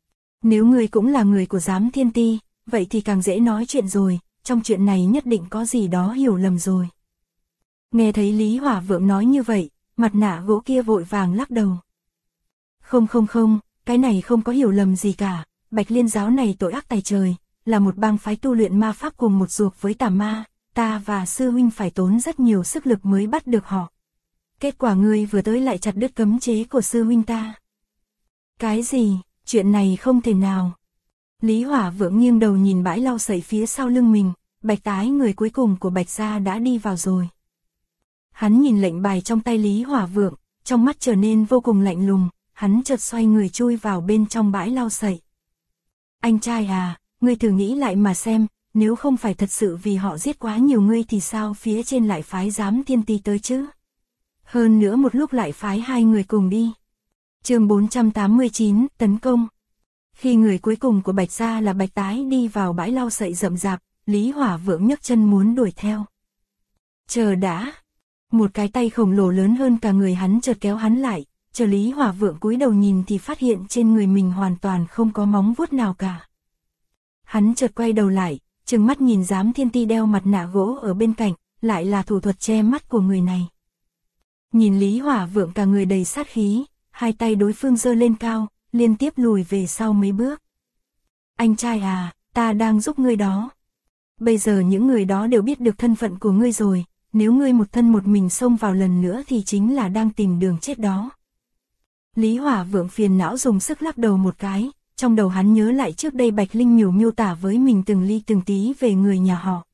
Nếu ngươi cũng là người của Giám Thiên Ti, vậy thì càng dễ nói chuyện rồi, trong chuyện này nhất định có gì đó hiểu lầm rồi. Nghe thấy Lý Hỏa Vượng nói như vậy, mặt nạ gỗ kia vội vàng lắc đầu. Không, cái này không có hiểu lầm gì cả, Bạch Liên giáo này tội ác tày trời, là một bang phái tu luyện ma pháp cùng một ruột với tà ma, ta và sư huynh phải tốn rất nhiều sức lực mới bắt được họ. Kết quả ngươi vừa tới lại chặt đứt cấm chế của sư huynh ta. Cái gì, chuyện này không thể nào. Lý Hỏa Vượng nghiêng đầu nhìn bãi lau sậy phía sau lưng mình, Bạch Tái người cuối cùng của Bạch gia đã đi vào rồi. Hắn nhìn lệnh bài trong tay Lý Hỏa Vượng, trong mắt trở nên vô cùng lạnh lùng, hắn chợt xoay người chui vào bên trong bãi lau sậy. Anh trai à, ngươi thử nghĩ lại mà xem, nếu không phải thật sự vì họ giết quá nhiều ngươi thì sao phía trên lại phái Giám Thiên Ti tới chứ? Hơn nữa một lúc lại phái hai người cùng đi. Chương 489, tấn công. Khi người cuối cùng của Bạch gia là Bạch Tái đi vào bãi lau sậy rậm rạp, Lý Hỏa Vượng nhấc chân muốn đuổi theo. Chờ đã. Một cái tay khổng lồ lớn hơn cả người hắn chợt kéo hắn lại, chờ Lý Hỏa Vượng cúi đầu nhìn thì phát hiện trên người mình hoàn toàn không có móng vuốt nào cả. Hắn chợt quay đầu lại, trừng mắt nhìn Giám Thiên Ti đeo mặt nạ gỗ ở bên cạnh, lại là thủ thuật che mắt của người này. Nhìn Lý Hỏa Vượng cả người đầy sát khí, hai tay đối phương giơ lên cao, liên tiếp lùi về sau mấy bước. Anh trai à, ta đang giúp ngươi đó. Bây giờ những người đó đều biết được thân phận của ngươi rồi, nếu ngươi một thân một mình xông vào lần nữa thì chính là đang tìm đường chết đó. Lý Hỏa Vượng phiền não dùng sức lắc đầu một cái, trong đầu hắn nhớ lại trước đây Bạch Linh miêu tả với mình từng ly từng tí về người nhà họ.